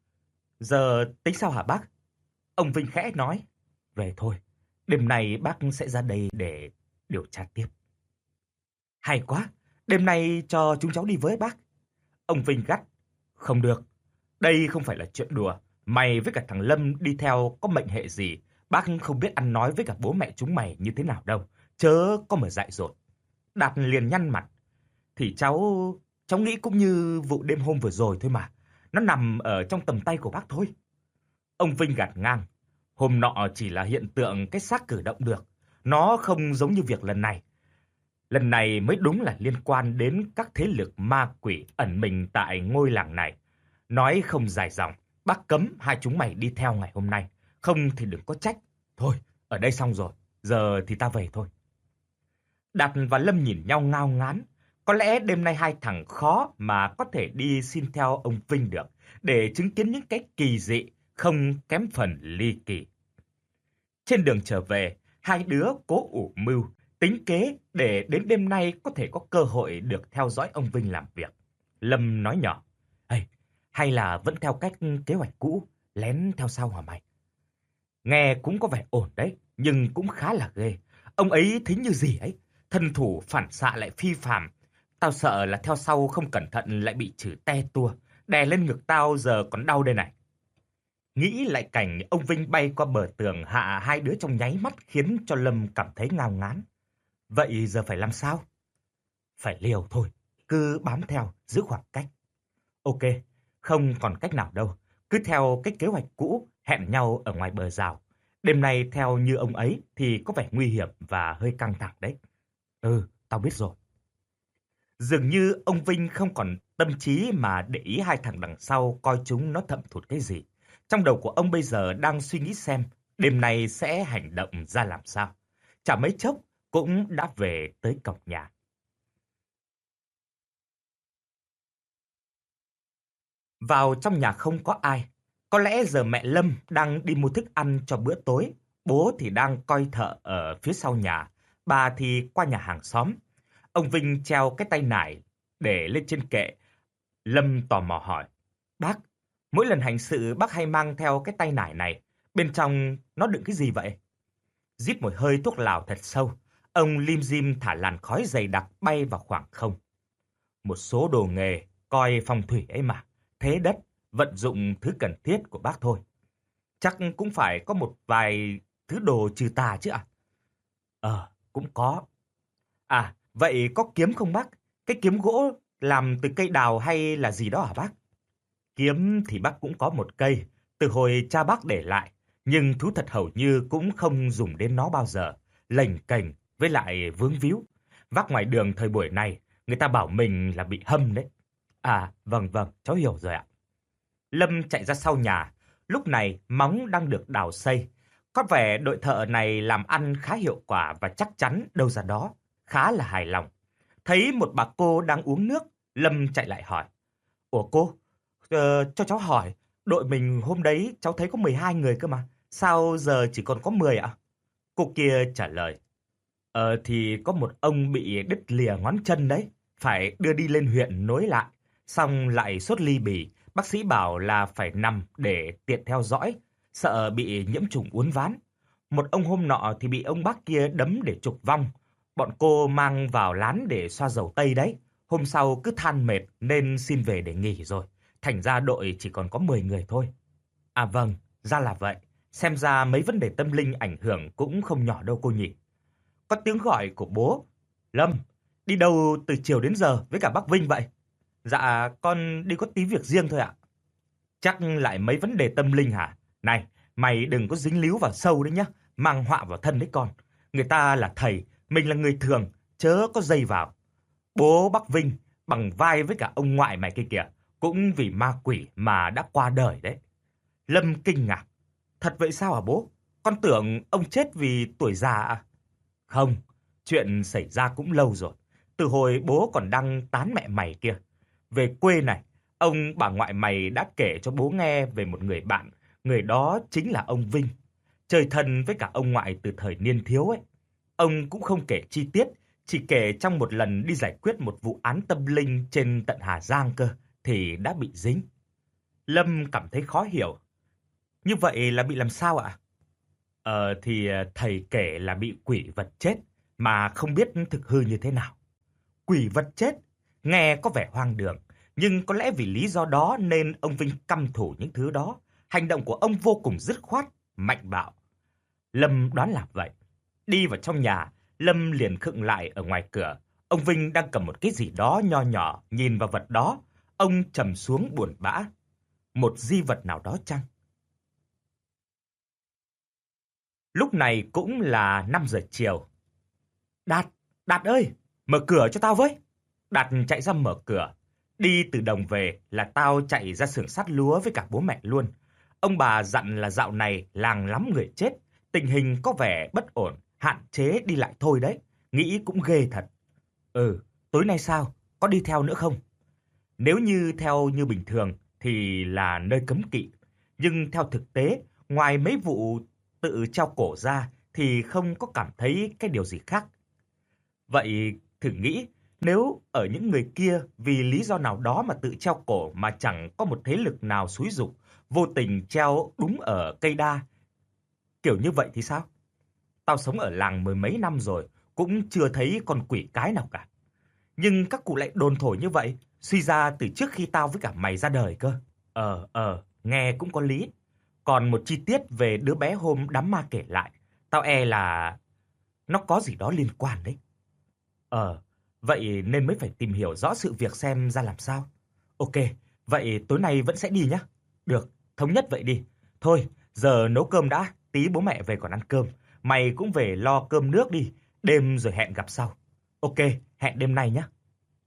Giờ tính sao hả bác? Ông Vinh khẽ nói. Về thôi, đêm nay bác sẽ ra đây để điều tra tiếp. Hay quá, đêm nay cho chúng cháu đi với bác. Ông Vinh gắt. Không được, đây không phải là chuyện đùa. Mày với cả thằng Lâm đi theo có mệnh hệ gì, bác không biết ăn nói với cả bố mẹ chúng mày như thế nào đâu. Chớ có mà dại dột. Đạt liền nhăn mặt. Thì cháu nghĩ cũng như vụ đêm hôm vừa rồi thôi mà. Nó nằm ở trong tầm tay của bác thôi. Ông Vinh gạt ngang. Hôm nọ chỉ là hiện tượng cái xác cử động được. Nó không giống như việc lần này. Lần này mới đúng là liên quan đến các thế lực ma quỷ ẩn mình tại ngôi làng này. Nói không dài dòng, bác cấm hai chúng mày đi theo ngày hôm nay. Không thì đừng có trách. Thôi, ở đây xong rồi. Giờ thì ta về thôi. Đạt và Lâm nhìn nhau ngao ngán. Có lẽ đêm nay hai thằng khó mà có thể đi xin theo ông Vinh được, để chứng kiến những cái kỳ dị, không kém phần ly kỳ. Trên đường trở về, hai đứa cố ủ mưu, tính kế để đến đêm nay có thể có cơ hội được theo dõi ông Vinh làm việc. Lâm nói nhỏ, hay là vẫn theo cách kế hoạch cũ, lén theo sau hả mày? Nghe cũng có vẻ ổn đấy, nhưng cũng khá là ghê. Ông ấy thính như gì ấy, thân thủ phản xạ lại phi phàm. Tao sợ là theo sau không cẩn thận lại bị chửi te tua, đè lên ngực tao giờ còn đau đây này. Nghĩ lại cảnh ông Vinh bay qua bờ tường hạ hai đứa trong nháy mắt khiến cho Lâm cảm thấy ngao ngán. Vậy giờ phải làm sao? Phải liều thôi, cứ bám theo, giữ khoảng cách. Ok, không còn cách nào đâu. Cứ theo cái kế hoạch cũ, hẹn nhau ở ngoài bờ rào. Đêm nay theo như ông ấy thì có vẻ nguy hiểm và hơi căng thẳng đấy. Ừ, tao biết rồi. Dường như ông Vinh không còn tâm trí mà để ý hai thằng đằng sau coi chúng nó thậm thụt cái gì. Trong đầu của ông bây giờ đang suy nghĩ xem đêm nay sẽ hành động ra làm sao. Chả mấy chốc cũng đã về tới cổng nhà. Vào trong nhà không có ai. Có lẽ giờ mẹ Lâm đang đi mua thức ăn cho bữa tối. Bố thì đang coi thợ ở phía sau nhà. Bà thì qua nhà hàng xóm. Ông Vinh treo cái tay nải để lên trên kệ. Lâm tò mò hỏi. Bác, mỗi lần hành sự bác hay mang theo cái tay nải này. Bên trong nó đựng cái gì vậy? Rít một hơi thuốc lào thật sâu. Ông lim dim thả làn khói dày đặc bay vào khoảng không. Một số đồ nghề, coi phong thủy ấy mà. Thế đất, vận dụng thứ cần thiết của bác thôi. Chắc cũng phải có một vài thứ đồ trừ tà chứ ạ? Cũng có. À, vậy có kiếm không bác? Cái kiếm gỗ làm từ cây đào hay là gì đó hả bác? Kiếm thì bác cũng có một cây, từ hồi cha bác để lại, nhưng thú thật hầu như cũng không dùng đến nó bao giờ, lềnh kềnh với lại vướng víu. Vác ngoài đường thời buổi này, người ta bảo mình là bị hâm đấy. À, vâng vâng, cháu hiểu rồi ạ. Lâm chạy ra sau nhà, lúc này móng đang được đào xây. Có vẻ đội thợ này làm ăn khá hiệu quả và chắc chắn đâu ra đó, khá là hài lòng. Thấy một bà cô đang uống nước, Lâm chạy lại hỏi. Ủa cô, cho cháu hỏi, đội mình hôm đấy cháu thấy có 12 người cơ mà, sao giờ chỉ còn có 10 ạ? Cô kia trả lời. Thì có một ông bị đứt lìa ngón chân đấy, phải đưa đi lên huyện nối lại, xong lại sốt ly bì, bác sĩ bảo là phải nằm để tiện theo dõi, sợ bị nhiễm trùng uốn ván. Một ông hôm nọ thì bị ông bác kia đấm để trục vong, bọn cô mang vào lán để xoa dầu tây đấy. Hôm sau cứ than mệt nên xin về để nghỉ rồi. Thành ra đội chỉ còn có 10 người thôi. À vâng, ra là vậy. Xem ra mấy vấn đề tâm linh ảnh hưởng cũng không nhỏ đâu cô nhỉ. Có tiếng gọi của bố. Lâm, đi đâu từ chiều đến giờ với cả bác Vinh vậy? Dạ, con đi có tí việc riêng thôi ạ. Chắc lại mấy vấn đề tâm linh hả? Này, mày đừng có dính líu vào sâu đấy nhá. Mang họa vào thân đấy con. Người ta là thầy, mình là người thường, chớ có dây vào. Bố bác Vinh bằng vai với cả ông ngoại mày kia kìa, cũng vì ma quỷ mà đã qua đời đấy. Lâm kinh ngạc. Thật vậy sao hả bố? Con tưởng ông chết vì tuổi già à? Không, chuyện xảy ra cũng lâu rồi. Từ hồi bố còn đang tán mẹ mày kia. Về quê này, ông bà ngoại mày đã kể cho bố nghe về một người bạn. Người đó chính là ông Vinh. Chơi thân với cả ông ngoại từ thời niên thiếu ấy. Ông cũng không kể chi tiết, chỉ kể trong một lần đi giải quyết một vụ án tâm linh trên tận Hà Giang cơ, thì đã bị dính. Lâm cảm thấy khó hiểu. Như vậy là bị làm sao ạ? Thì thầy kể là bị quỷ vật chết, mà không biết thực hư như thế nào. Quỷ vật chết, nghe có vẻ hoang đường, nhưng có lẽ vì lý do đó nên ông Vinh căm thù những thứ đó. Hành động của ông vô cùng dứt khoát, mạnh bạo. Lâm đoán là vậy. Đi vào trong nhà, Lâm liền khựng lại ở ngoài cửa. Ông Vinh đang cầm một cái gì đó nho nhỏ, nhìn vào vật đó. Ông trầm xuống buồn bã. Một di vật nào đó chăng? Lúc này cũng là 5 giờ chiều. Đạt, Đạt ơi, mở cửa cho tao với. Đạt chạy ra mở cửa. Đi từ đồng về là tao chạy ra xưởng sắt lúa với cả bố mẹ luôn. Ông bà dặn là dạo này làng lắm người chết, tình hình có vẻ bất ổn, hạn chế đi lại thôi đấy. Nghĩ cũng ghê thật. Tối nay sao? Có đi theo nữa không? Nếu như theo như bình thường thì là nơi cấm kỵ. Nhưng theo thực tế, ngoài mấy vụ tự treo cổ ra thì không có cảm thấy cái điều gì khác. Vậy thử nghĩ, nếu ở những người kia vì lý do nào đó mà tự treo cổ mà chẳng có một thế lực nào xúi giục, vô tình treo đúng ở cây đa, kiểu như vậy thì sao? Tao sống ở làng mười mấy năm rồi, cũng chưa thấy con quỷ cái nào cả. Nhưng các cụ lại đồn thổi như vậy, suy ra từ trước khi tao với cả mày ra đời cơ. Nghe cũng có lý. Còn một chi tiết về đứa bé hôm đám ma kể lại, tao e là nó có gì đó liên quan đấy. Vậy nên mới phải tìm hiểu rõ sự việc xem ra làm sao. Ok, vậy tối nay vẫn sẽ đi nhá. Được, thống nhất vậy đi. Thôi, giờ nấu cơm đã, tí bố mẹ về còn ăn cơm. Mày cũng về lo cơm nước đi, đêm rồi hẹn gặp sau. Ok, hẹn đêm nay nhé.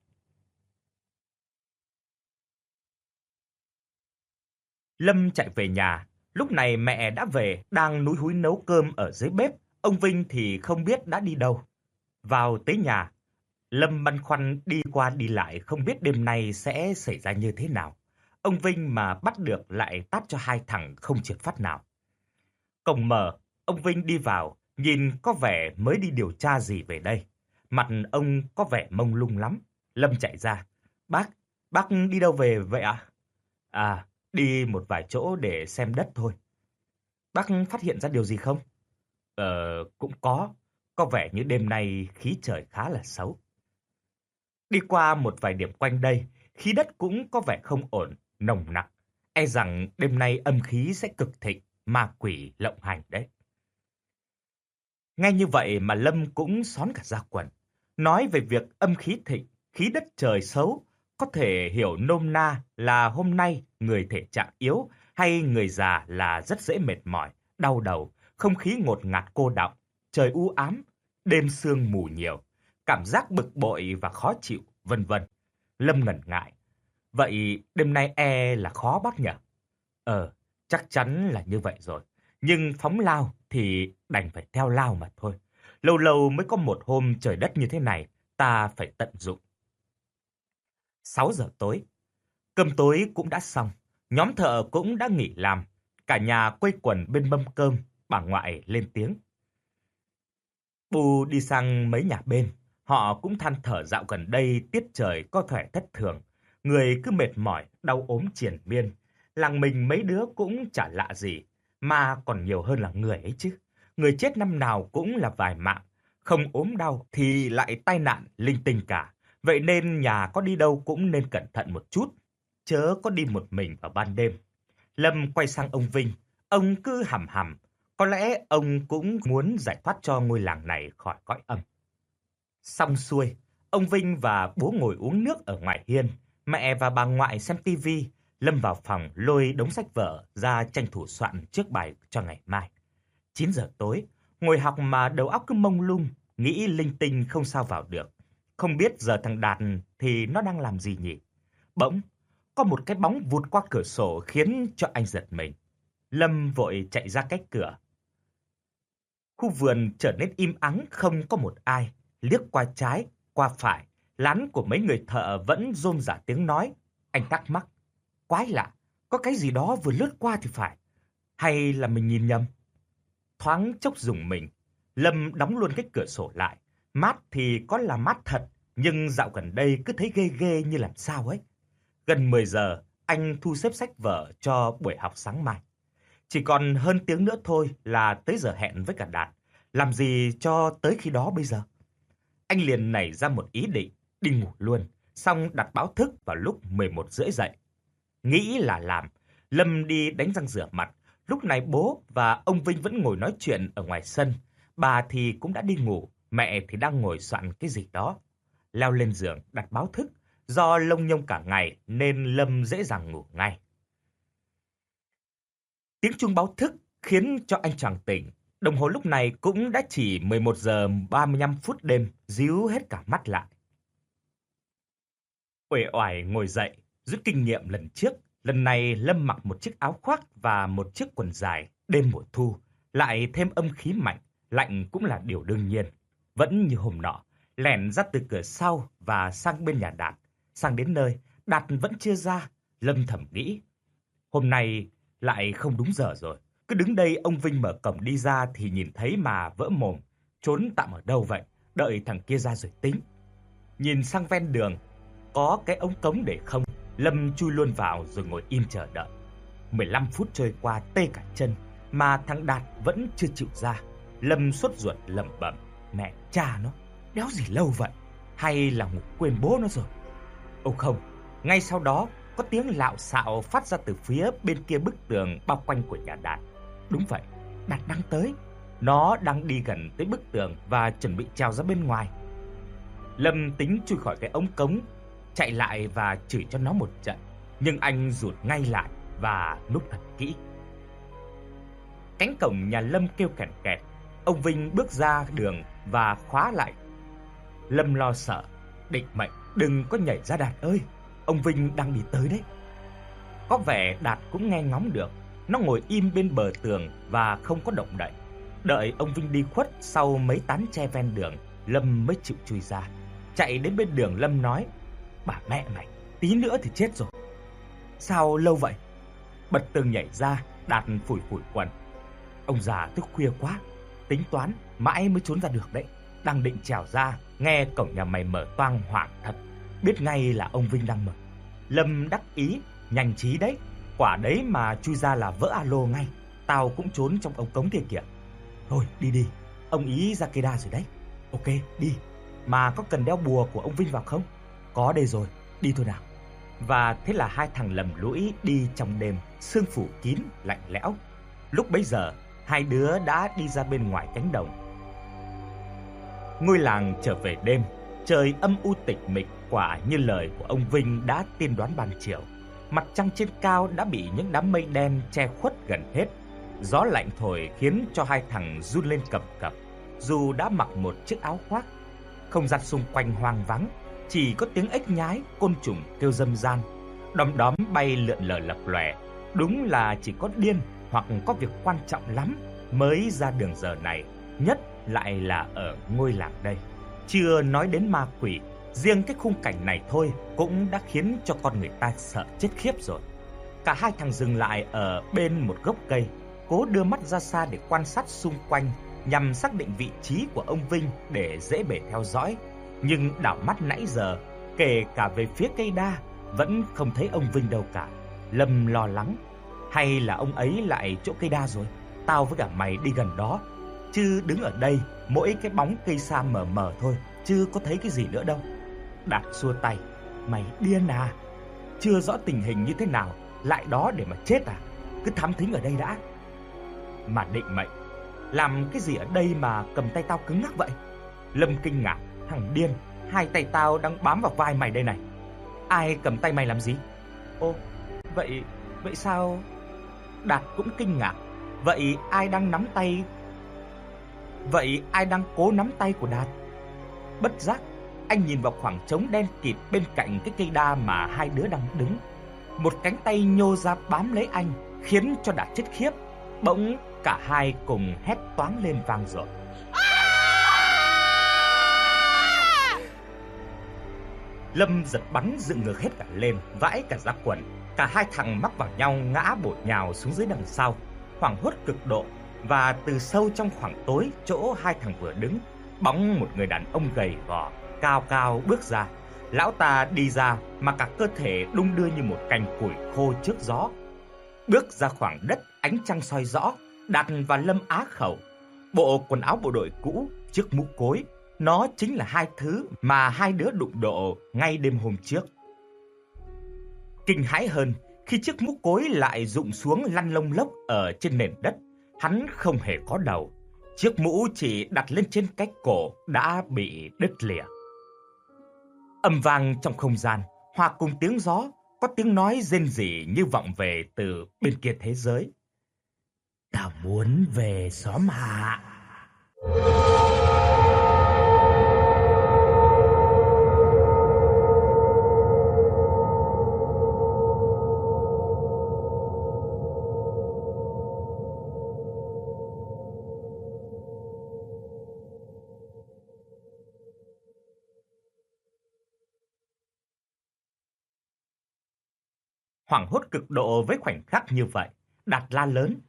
Lâm chạy về nhà, lúc này mẹ đã về, đang lúi húi nấu cơm ở dưới bếp. Ông Vinh thì không biết đã đi đâu. Vào tới nhà, Lâm băn khoăn đi qua đi lại không biết đêm nay sẽ xảy ra như thế nào. Ông Vinh mà bắt được lại tát cho hai thằng không triệt phát nào. Cổng mở, ông Vinh đi vào, nhìn có vẻ mới đi điều tra gì về đây. Mặt ông có vẻ mông lung lắm. Lâm chạy ra. Bác đi đâu về vậy ạ? Đi một vài chỗ để xem đất thôi. Bác phát hiện ra điều gì không? Cũng có vẻ như đêm nay khí trời khá là xấu. Đi qua một vài điểm quanh đây, khí đất cũng có vẻ không ổn, nồng nặc. E rằng đêm nay âm khí sẽ cực thịnh, ma quỷ lộng hành đấy. Nghe như vậy mà Lâm cũng xón cả da quần. Nói về việc âm khí thịnh, khí đất trời xấu, có thể hiểu nôm na là hôm nay người thể trạng yếu hay người già là rất dễ mệt mỏi, đau đầu, không khí ngột ngạt cô đọng, trời u ám, đêm sương mù nhiều, cảm giác bực bội và khó chịu, vân vân. Lâm ngần ngại. Vậy đêm nay là khó bắt nhỉ? Chắc chắn là như vậy rồi. Nhưng phóng lao thì đành phải theo lao mà thôi. Lâu lâu mới có một hôm trời đất như thế này, ta phải tận dụng. 6 giờ tối. Cơm tối cũng đã xong. Nhóm thợ cũng đã nghỉ làm. Cả nhà quây quần bên mâm cơm. Bà ngoại lên tiếng. Bu đi sang mấy nhà bên. Họ cũng than thở dạo gần đây tiết trời có vẻ thất thường. Người cứ mệt mỏi, đau ốm triền miên. Làng mình mấy đứa cũng chả lạ gì. Mà còn nhiều hơn là người ấy chứ. Người chết năm nào cũng là vài mạng. Không ốm đau thì lại tai nạn linh tinh cả. Vậy nên nhà có đi đâu cũng nên cẩn thận một chút. Chớ có đi một mình vào ban đêm. Lâm quay sang ông Vinh. Ông cứ hằm hằm. Có lẽ ông cũng muốn giải thoát cho ngôi làng này khỏi cõi âm. Xong xuôi, ông Vinh và bố ngồi uống nước ở ngoài hiên. Mẹ và bà ngoại xem tivi. Lâm vào phòng lôi đống sách vở ra tranh thủ soạn trước bài cho ngày mai. 9 giờ tối, ngồi học mà đầu óc cứ mông lung, nghĩ linh tinh không sao vào được. Không biết giờ thằng Đạt thì nó đang làm gì nhỉ? Bỗng, có một cái bóng vụt qua cửa sổ khiến cho anh giật mình. Lâm vội chạy ra cách cửa. Khu vườn trở nên im ắng, không có một ai. Liếc qua trái, qua phải, lán của mấy người thợ vẫn rôm rả tiếng nói. Anh thắc mắc. Quái lạ, có cái gì đó vừa lướt qua thì phải. Hay là mình nhìn nhầm? Thoáng chốc rùng mình, Lâm đóng luôn cái cửa sổ lại. Mát thì có là mát thật, nhưng dạo gần đây cứ thấy ghê ghê như làm sao ấy. Gần 10 giờ, anh thu xếp sách vở cho buổi học sáng mai. Chỉ còn hơn tiếng nữa thôi là tới giờ hẹn với cả Đạt. Làm gì cho tới khi đó bây giờ? Anh liền nảy ra một ý định, đi ngủ luôn, xong đặt báo thức vào lúc 11 rưỡi dậy. Nghĩ là làm, Lâm đi đánh răng rửa mặt. Lúc này bố và ông Vinh vẫn ngồi nói chuyện ở ngoài sân. Bà thì cũng đã đi ngủ, mẹ thì đang ngồi soạn cái gì đó. Leo lên giường đặt báo thức, do lông nhông cả ngày nên Lâm dễ dàng ngủ ngay. Tiếng chuông báo thức khiến cho anh choàng tỉnh. Đồng hồ lúc này cũng đã chỉ 11 giờ 35 phút đêm, díu hết cả mắt lại. Uể oải ngồi dậy, rút kinh nghiệm lần trước. Lần này Lâm mặc một chiếc áo khoác và một chiếc quần dài, đêm mùa thu, lại thêm âm khí mạnh, lạnh cũng là điều đương nhiên. Vẫn như hôm nọ, lẻn ra từ cửa sau và sang bên nhà Đạt. Sang đến nơi, Đạt vẫn chưa ra, Lâm thầm nghĩ. Hôm nay lại không đúng giờ rồi. Cứ đứng đây ông Vinh mở cổng đi ra thì nhìn thấy mà vỡ mồm. Trốn tạm ở đâu vậy? Đợi thằng kia ra rồi tính. Nhìn sang ven đường, có cái ống cống để không? Lâm chui luôn vào rồi ngồi im chờ đợi. 15 phút trôi qua tê cả chân, mà thằng Đạt vẫn chưa chịu ra. Lâm sốt ruột lẩm bẩm. Mẹ cha nó, đéo gì lâu vậy? Hay là ngủ quên bố nó rồi? Ồ không, ngay sau đó có tiếng lạo xạo phát ra từ phía bên kia bức tường bao quanh của nhà Đạt. Đúng vậy, Đạt đang tới. Nó đang đi gần tới bức tường và chuẩn bị trèo ra bên ngoài. Lâm tính chui khỏi cái ống cống, chạy lại và chửi cho nó một trận. Nhưng anh rụt ngay lại và núp thật kỹ. Cánh cổng nhà Lâm kêu kẹt kẹt. Ông Vinh bước ra đường và khóa lại. Lâm lo sợ, định mệnh, đừng có nhảy ra Đạt ơi, ông Vinh đang đi tới đấy. Có vẻ Đạt cũng nghe ngóng được. Nó ngồi im bên bờ tường và không có động đậy. Đợi ông Vinh đi khuất sau mấy tán tre ven đường, Lâm mới chịu chui ra. Chạy đến bên đường Lâm nói. Bà mẹ mày, tí nữa thì chết rồi. Sao lâu vậy? Bật tường nhảy ra, Đạt phủi phủi quần. Ông già thức khuya quá, tính toán mãi mới trốn ra được đấy. Đang định trèo ra, nghe cổng nhà mày mở toang hoảng thật. Biết ngay là ông Vinh đang mở. Lâm đắc ý, nhanh trí đấy. Quả đấy mà chui ra là vỡ alo ngay. Tao cũng trốn trong ống cống kia kìa. Thôi đi đi, ông ý ra cây đa rồi đấy. Ok, đi. Mà có cần đeo bùa của ông Vinh vào không? Có đây rồi, đi thôi nào. Và thế là hai thằng lầm lũi đi trong đêm, sương phủ kín, lạnh lẽo. Lúc bấy giờ, hai đứa đã đi ra bên ngoài cánh đồng. Ngôi làng trở về đêm, trời âm u tịch mịch, Quả như lời của ông Vinh đã tiên đoán ban chiều, mặt trăng trên cao đã bị những đám mây đen che khuất gần hết. Gió lạnh thổi khiến cho hai thằng run lên cầm cập, dù đã mặc một chiếc áo khoác. Không gian xung quanh hoang vắng, chỉ có tiếng ếch nhái, côn trùng kêu râm ran, đom đóm bay lượn lờ lập lòe. Đúng là chỉ có điên hoặc có việc quan trọng lắm mới ra đường giờ này, nhất lại là ở ngôi làng đây. Chưa nói đến ma quỷ, riêng cái khung cảnh này thôi cũng đã khiến cho con người ta sợ chết khiếp rồi. Cả hai thằng dừng lại ở bên một gốc cây, cố đưa mắt ra xa để quan sát xung quanh, nhằm xác định vị trí của ông Vinh để dễ bề theo dõi. Nhưng đảo mắt nãy giờ, kể cả về phía cây đa, vẫn không thấy ông Vinh đâu cả. Lâm lo lắng, hay là ông ấy lại chỗ cây đa rồi? Tao với cả mày đi gần đó, chứ đứng ở đây mỗi cái bóng cây xa mờ mờ thôi, chứ có thấy cái gì nữa đâu. Đạt xua tay, mày điên à? Chưa rõ tình hình như thế nào, lại đó để mà chết à? Cứ thám thính ở đây đã. Mà định mệnh, làm cái gì ở đây mà cầm tay tao cứng ngắc vậy? Lâm kinh ngạc, thằng điên, hai tay tao đang bám vào vai mày đây này. Ai cầm tay mày làm gì? Ô, vậy sao? Đạt cũng kinh ngạc, vậy ai đang cố nắm tay của Đạt? Bất giác, anh nhìn vào khoảng trống đen kịt bên cạnh cái cây đa mà hai đứa đang đứng. Một cánh tay nhô ra bám lấy anh, khiến cho Đạt chết khiếp. Bỗng cả hai cùng hét toáng lên vang dội. Lâm giật bắn dựng ngược hết cả lên, vãi cả ra quần. Cả hai thằng mắc vào nhau ngã bổ nhào xuống dưới đằng sau, hoảng hốt cực độ. Và từ sâu trong khoảng tối chỗ hai thằng vừa đứng, bóng một người đàn ông gầy gò, cao cao bước ra. Lão ta đi ra mà cả cơ thể đung đưa như một cành củi khô trước gió. Bước ra khoảng đất ánh trăng soi rõ, Đạt và Lâm á khẩu. Bộ quần áo bộ đội cũ, chiếc mũ cối, nó chính là hai thứ mà hai đứa đụng độ ngay đêm hôm trước. Kinh hãi hơn khi chiếc mũ cối lại rụng xuống lăn lông lốc ở trên nền đất. Hắn không hề có đầu, chiếc mũ chỉ đặt lên trên cái cổ đã bị đứt lìa. Âm vang trong không gian, hòa cùng tiếng gió, có tiếng nói rên rỉ như vọng về từ bên kia thế giới. Tao muốn về xóm Hạ. Hoảng hốt cực độ với khoảnh khắc như vậy, Đạt la lớn: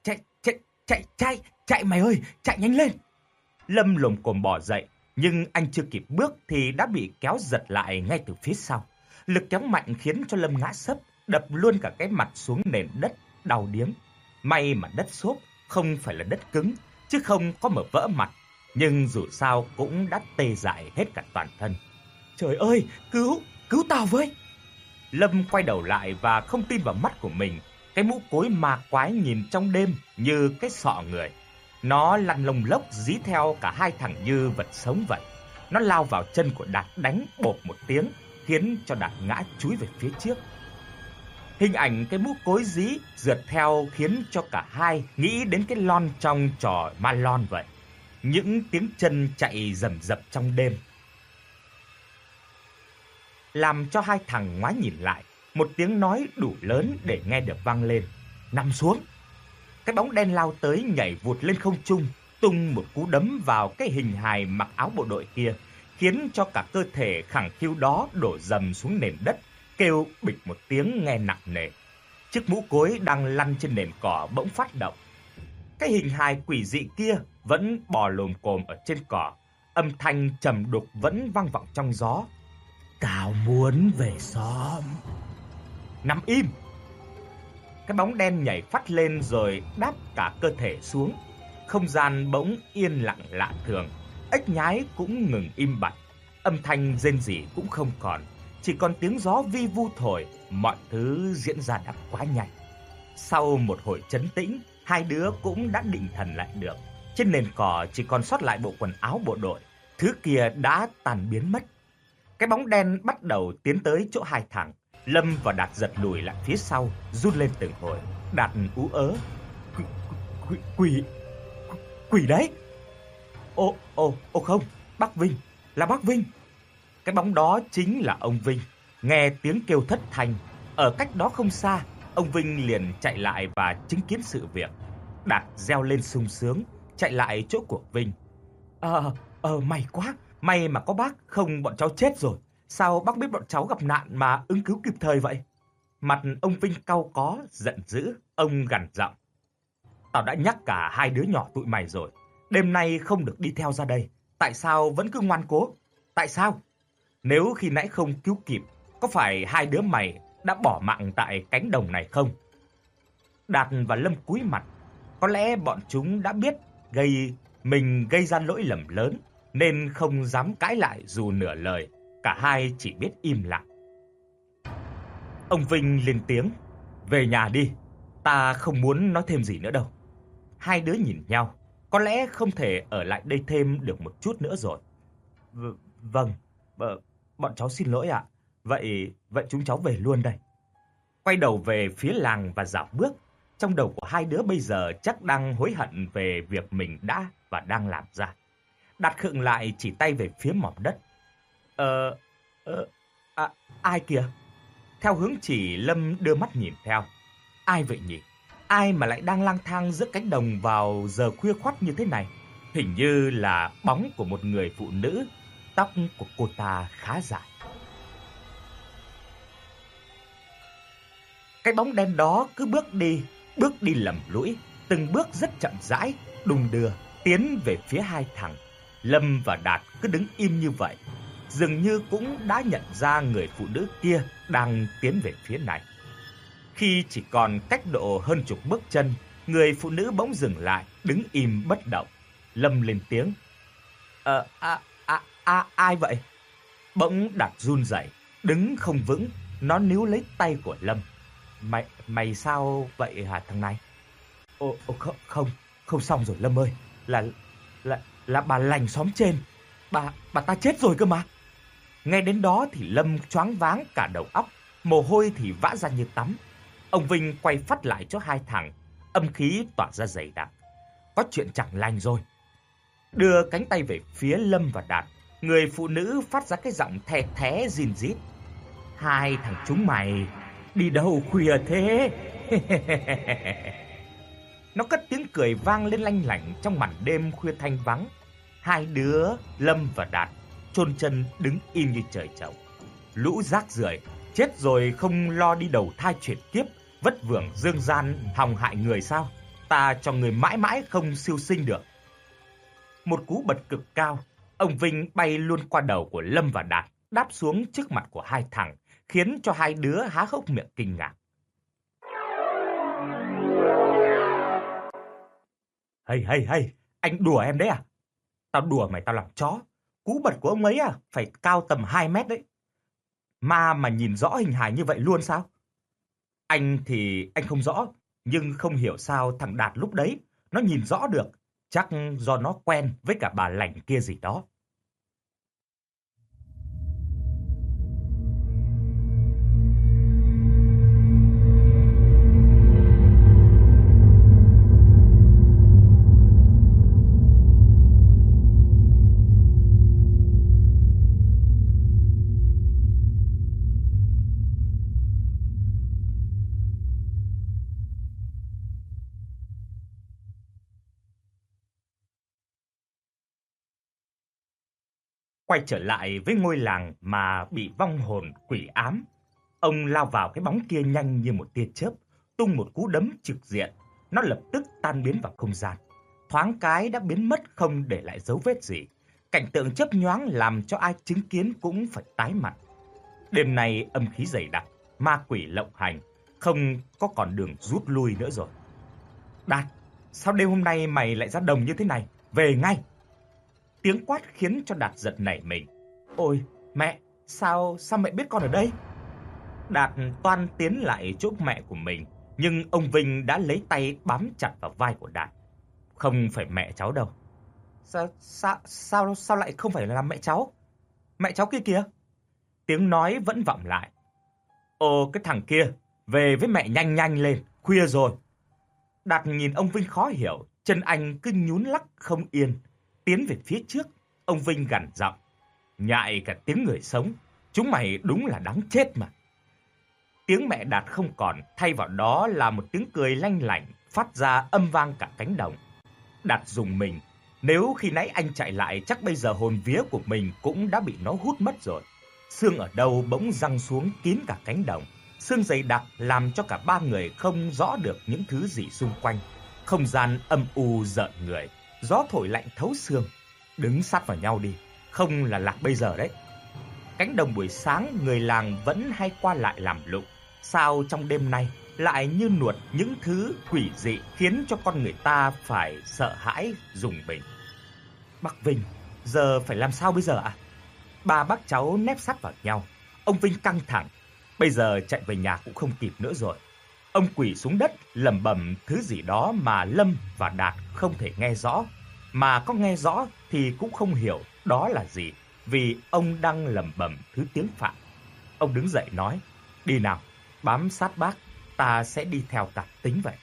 Chạy mày ơi, chạy nhanh lên! Lâm lồm cồm bò dậy, nhưng anh chưa kịp bước thì đã bị kéo giật lại ngay từ phía sau. Lực kéo mạnh khiến cho Lâm ngã sấp, đập luôn cả cái mặt xuống nền đất, đau điếng. May mà đất xốp, không phải là đất cứng, chứ không có mở vỡ mặt. Nhưng dù sao cũng đã tê dại hết cả toàn thân. Trời ơi, cứu tao với! Lâm quay đầu lại và không tin vào mắt của mình. Cái mũ cối ma quái nhìn trong đêm như cái sọ người. Nó lăn lông lốc dí theo cả hai thằng như vật sống vậy. Nó lao vào chân của Đạt đánh bộp một tiếng, khiến cho Đạt ngã chúi về phía trước. Hình ảnh cái mũ cối dí rượt theo khiến cho cả hai nghĩ đến cái lon trong trò ma lon vậy. Những tiếng chân chạy rầm rập trong đêm làm cho hai thằng ngoái nhìn lại. Một tiếng nói đủ lớn để nghe được vang lên: nằm xuống! Cái bóng đen lao tới, nhảy vụt lên không trung, tung một cú đấm vào cái hình hài mặc áo bộ đội kia, khiến cho cả cơ thể khẳng khiu đó đổ dầm xuống nền đất, kêu bịch một tiếng nghe nặng nề. Chiếc mũ cối đang lăn trên nền cỏ bỗng phát động. Cái hình hài quỷ dị kia vẫn bò lồm cồm ở trên cỏ, âm thanh trầm đục vẫn vang vọng trong gió. Tao muốn về xóm. Nằm im! Cái bóng đen nhảy phát lên rồi đáp cả cơ thể xuống. Không gian bỗng yên lặng lạ thường. Ếch nhái cũng ngừng im bặt. Âm thanh rên rỉ cũng không còn. Chỉ còn tiếng gió vi vu thổi. Mọi thứ diễn ra đã quá nhanh. Sau một hồi trấn tĩnh, hai đứa cũng đã định thần lại được. Trên nền cỏ chỉ còn sót lại bộ quần áo bộ đội. Thứ kia đã tan biến mất. Cái bóng đen bắt đầu tiến tới chỗ hai thằng. Lâm và Đạt giật lùi lại phía sau, rút lên từng hồi. Đạt ú ớ: Quỷ quỷ đấy. Ô không, bác Vinh, là bác Vinh. Cái bóng đó chính là ông Vinh. Nghe tiếng kêu thất thanh ở cách đó không xa, ông Vinh liền chạy lại và chứng kiến sự việc. Đạt reo lên sung sướng, chạy lại chỗ của Vinh. May quá, may mà có bác, không bọn cháu chết rồi. Sao bác biết bọn cháu gặp nạn mà ứng cứu kịp thời vậy? Mặt ông Vinh cau có, giận dữ, ông gằn giọng: Tao đã nhắc cả hai đứa nhỏ tụi mày rồi, đêm nay không được đi theo ra đây. Tại sao vẫn cứ ngoan cố? Tại sao? Nếu khi nãy không cứu kịp, có phải hai đứa mày đã bỏ mạng tại cánh đồng này không? Đạt và Lâm cúi mặt. Có lẽ bọn chúng đã biết mình gây ra lỗi lầm lớn, nên không dám cãi lại dù nửa lời. Cả hai chỉ biết im lặng. Ông Vinh lên tiếng: Về nhà đi, ta không muốn nói thêm gì nữa đâu. Hai đứa nhìn nhau, có lẽ không thể ở lại đây thêm được một chút nữa rồi. Vâng, bọn cháu xin lỗi ạ. Vậy chúng cháu về luôn đây. Quay đầu về phía làng và dạo bước. Trong đầu của hai đứa bây giờ chắc đang hối hận về việc mình đã và đang làm ra. Đạt khựng lại, chỉ tay về phía mỏm đất. Ai kìa? Theo hướng chỉ, Lâm đưa mắt nhìn theo. Ai vậy nhỉ? Ai mà lại đang lang thang giữa cánh đồng vào giờ khuya khoắt như thế này? Hình như là bóng của một người phụ nữ. Tóc của cô ta khá dài. Cái bóng đen đó cứ bước đi lầm lũi, từng bước rất chậm rãi, đung đưa, tiến về phía hai thằng. Lâm và Đạt cứ đứng im như vậy, dường như cũng đã nhận ra người phụ nữ kia đang tiến về phía này. Khi chỉ còn cách độ hơn chục bước chân, người phụ nữ bỗng dừng lại, đứng im bất động. Lâm lên tiếng: Ai vậy? Bỗng Đạt run rẩy, đứng không vững, nó níu lấy tay của Lâm. Mày sao vậy hả thằng này? Không xong rồi Lâm ơi, là bà lành xóm trên, bà ta chết rồi cơ mà. Nghe đến đó thì Lâm choáng váng cả đầu óc, mồ hôi thì vã ra như tắm. Ông Vinh quay phắt lại cho hai thằng, âm khí tỏa ra dày đặc. Có chuyện chẳng lành rồi. Đưa cánh tay về phía Lâm và Đạt, người phụ nữ phát ra cái giọng the thé rin rít: Hai thằng chúng mày đi đâu khuya thế? Nó cất tiếng cười vang lên lanh lảnh trong màn đêm khuya thanh vắng. Hai đứa Lâm và Đạt chôn chân đứng im như trời trồng. Lũ rác rưởi, chết rồi không lo đi đầu thai chuyển kiếp, vất vưởng dương gian hòng hại người sao? Ta cho người mãi mãi không siêu sinh được. Một cú bật cực cao, ông Vinh bay luôn qua đầu của Lâm và Đạt, đáp xuống trước mặt của hai thằng, khiến cho hai đứa há hốc miệng kinh ngạc. Hay, anh đùa em đấy à? Tao đùa mày tao làm chó. Cú bật của ông ấy phải cao tầm 2 mét đấy. Mà nhìn rõ hình hài như vậy luôn sao? Anh thì anh không rõ, nhưng không hiểu sao thằng Đạt lúc đấy nó nhìn rõ được. Chắc do nó quen với cả bà lành kia gì đó. Quay trở lại với ngôi làng mà bị vong hồn quỷ ám, ông lao vào cái bóng kia nhanh như một tia chớp, tung một cú đấm trực diện. Nó lập tức tan biến vào không gian, thoáng cái đã biến mất không để lại dấu vết gì. Cảnh tượng chớp nhoáng làm cho ai chứng kiến cũng phải tái mặt. Đêm nay âm khí dày đặc, ma quỷ lộng hành, không có còn đường rút lui nữa rồi. Đạt, sao đêm hôm nay mày lại ra đồng như thế này? Về ngay! Tiếng quát khiến cho Đạt giật nảy mình. Ôi, mẹ, sao mẹ biết con ở đây? Đạt toan tiến lại chỗ mẹ của mình, nhưng ông Vinh đã lấy tay bám chặt vào vai của Đạt. Không phải mẹ cháu đâu. Sao lại không phải là mẹ cháu? Mẹ cháu kia kìa. Tiếng nói vẫn vọng lại. Ồ, cái thằng kia, về với mẹ nhanh nhanh lên, khuya rồi. Đạt nhìn ông Vinh khó hiểu, chân anh cứ nhún lắc không yên. Tiến về phía trước, ông Vinh gằn giọng. Nhại cả tiếng người sống, chúng mày đúng là đáng chết mà. Tiếng mẹ Đạt không còn, thay vào đó là một tiếng cười lanh lảnh, phát ra âm vang cả cánh đồng. Đạt rùng mình, nếu khi nãy anh chạy lại chắc bây giờ hồn vía của mình cũng đã bị nó hút mất rồi. Sương ở đâu bỗng giăng xuống kín cả cánh đồng. Sương dày đặc làm cho cả ba người không rõ được những thứ gì xung quanh. Không gian âm u rợn người, gió thổi lạnh thấu xương. Đứng sát vào nhau đi, không là lạc bây giờ đấy. Cánh đồng buổi sáng người làng vẫn hay qua lại làm lụng. Sao trong đêm nay lại như nuột những thứ quỷ dị khiến cho con người ta phải sợ hãi rùng mình. Bác Vinh, giờ phải làm sao bây giờ ạ? Ba bác cháu nép sát vào nhau. Ông Vinh căng thẳng. Bây giờ chạy về nhà cũng không kịp nữa rồi. Ông quỳ xuống đất lẩm bẩm thứ gì đó mà Lâm và Đạt không thể nghe rõ. Mà có nghe rõ thì cũng không hiểu đó là gì, vì ông đang lẩm bẩm thứ tiếng Phạn. Ông đứng dậy nói, đi nào, bám sát bác, ta sẽ đi theo cả tính vậy.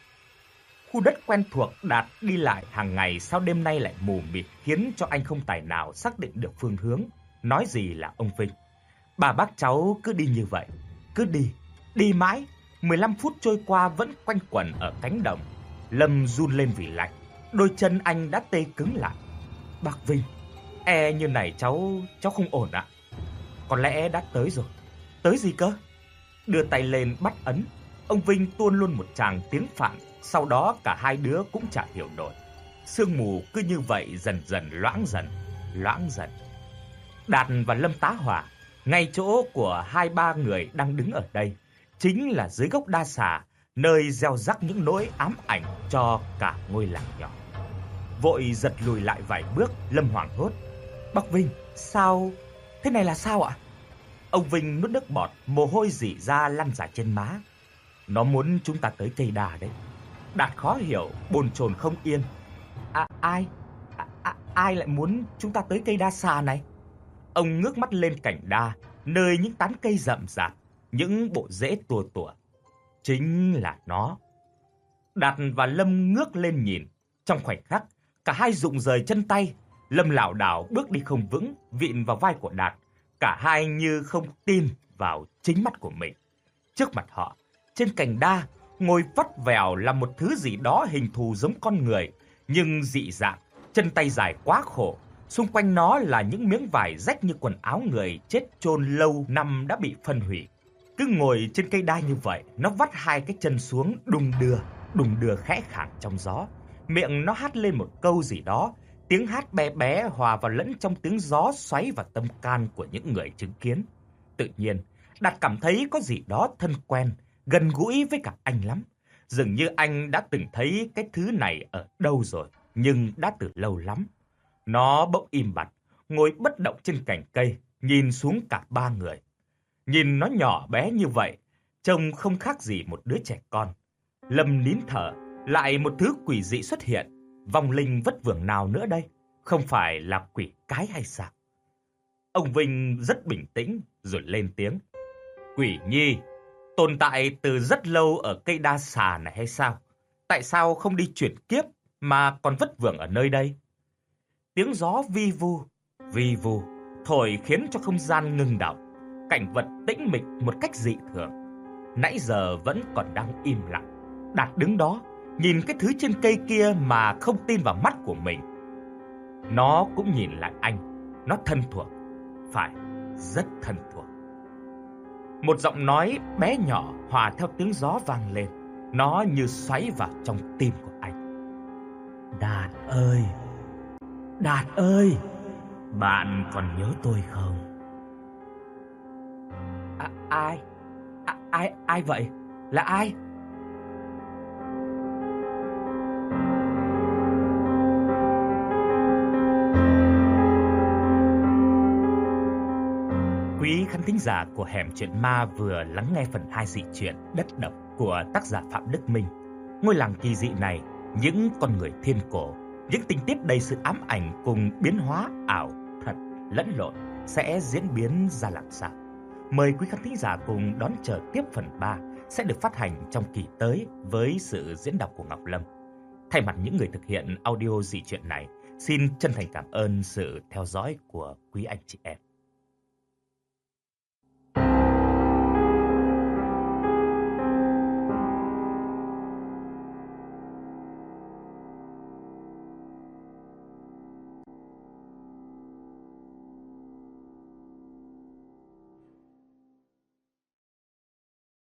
Khu đất quen thuộc Đạt đi lại hàng ngày sau đêm nay lại mù mịt khiến cho anh không tài nào xác định được phương hướng, nói gì là ông Vinh. Ba bác cháu cứ đi như vậy, cứ đi mãi. 15 phút trôi qua vẫn quanh quẩn ở cánh đồng. Lâm run lên vì lạnh, đôi chân anh đã tê cứng lại. Bác Vinh, e như này cháu không ổn ạ. Có lẽ đã tới rồi. Tới gì cơ? Đưa tay lên bắt ấn. Ông Vinh tuôn luôn một tràng tiếng Phạn. Sau đó cả hai đứa cũng chả hiểu nổi. Sương mù cứ như vậy dần dần loãng dần. Đạt và Lâm tá hỏa. Ngay chỗ của hai ba người đang đứng ở đây, chính là dưới gốc đa xà, nơi gieo rắc những nỗi ám ảnh cho cả ngôi làng nhỏ. Vội giật lùi lại vài bước, Lâm hoảng hốt. Bác Vinh, sao? Thế này là sao ạ? Ông Vinh nuốt nước bọt, mồ hôi rỉ ra lăn dài trên má. Nó muốn chúng ta tới cây đà đấy. Đạt khó hiểu, bồn chồn không yên. Ai lại muốn chúng ta tới cây đa xà này? Ông ngước mắt lên cành đa, nơi những tán cây rậm rạp, những bộ rễ tua tủa. Chính là nó. Đạt và Lâm ngước lên nhìn. Trong khoảnh khắc, cả hai rụng rời chân tay. Lâm lảo đảo bước đi không vững, vịn vào vai của Đạt. Cả hai như không tin vào chính mắt của mình. Trước mặt họ, trên cành đa, ngồi vắt vẻo là một thứ gì đó hình thù giống con người, nhưng dị dạng, chân tay dài quá khổ. Xung quanh nó là những miếng vải rách như quần áo người chết chôn lâu năm đã bị phân hủy. Cứ ngồi trên cây đa như vậy, nó vắt hai cái chân xuống đùng đưa khẽ khàng trong gió. Miệng nó hát lên một câu gì đó, tiếng hát bé bé hòa vào lẫn trong tiếng gió xoáy vào tâm can của những người chứng kiến. Tự nhiên, Đạt cảm thấy có gì đó thân quen, gần gũi với cả anh lắm. Dường như anh đã từng thấy cái thứ này ở đâu rồi, nhưng đã từ lâu lắm. Nó bỗng im bặt, ngồi bất động trên cành cây, nhìn xuống cả ba người. Nhìn nó nhỏ bé như vậy, trông không khác gì một đứa trẻ con. Lâm nín thở, lại một thứ quỷ dị xuất hiện. Vong linh vất vưởng nào nữa đây? Không phải là quỷ cái hay sao? Ông Vinh rất bình tĩnh rồi lên tiếng. Quỷ nhi, tồn tại từ rất lâu ở cây đa xà này hay sao? Tại sao không đi chuyển kiếp mà còn vất vưởng ở nơi đây? Tiếng gió vi vu, thổi khiến cho không gian ngừng đọng. Cảnh vật tĩnh mịch một cách dị thường. Nãy giờ vẫn còn đang im lặng. Đạt đứng đó, nhìn cái thứ trên cây kia mà không tin vào mắt của mình. Nó cũng nhìn lại anh. Nó thân thuộc. Phải, rất thân thuộc. Một giọng nói bé nhỏ hòa theo tiếng gió vang lên. Nó như xoáy vào trong tim của anh. Đạt ơi, bạn còn nhớ tôi không? Ai vậy? Là ai? Quý khán thính giả của Hẻm Chuyện Ma vừa lắng nghe phần 2 dị truyện Đất Độc của tác giả Phạm Đức Minh. Ngôi làng kỳ dị này, những con người thiên cổ, những tình tiết đầy sự ám ảnh cùng biến hóa ảo thật lẫn lộn sẽ diễn biến ra làm sao. Mời quý khán thính giả cùng đón chờ tiếp phần 3 sẽ được phát hành trong kỳ tới với sự diễn đọc của Ngọc Lâm. Thay mặt những người thực hiện audio dị truyện này, xin chân thành cảm ơn sự theo dõi của quý anh chị em.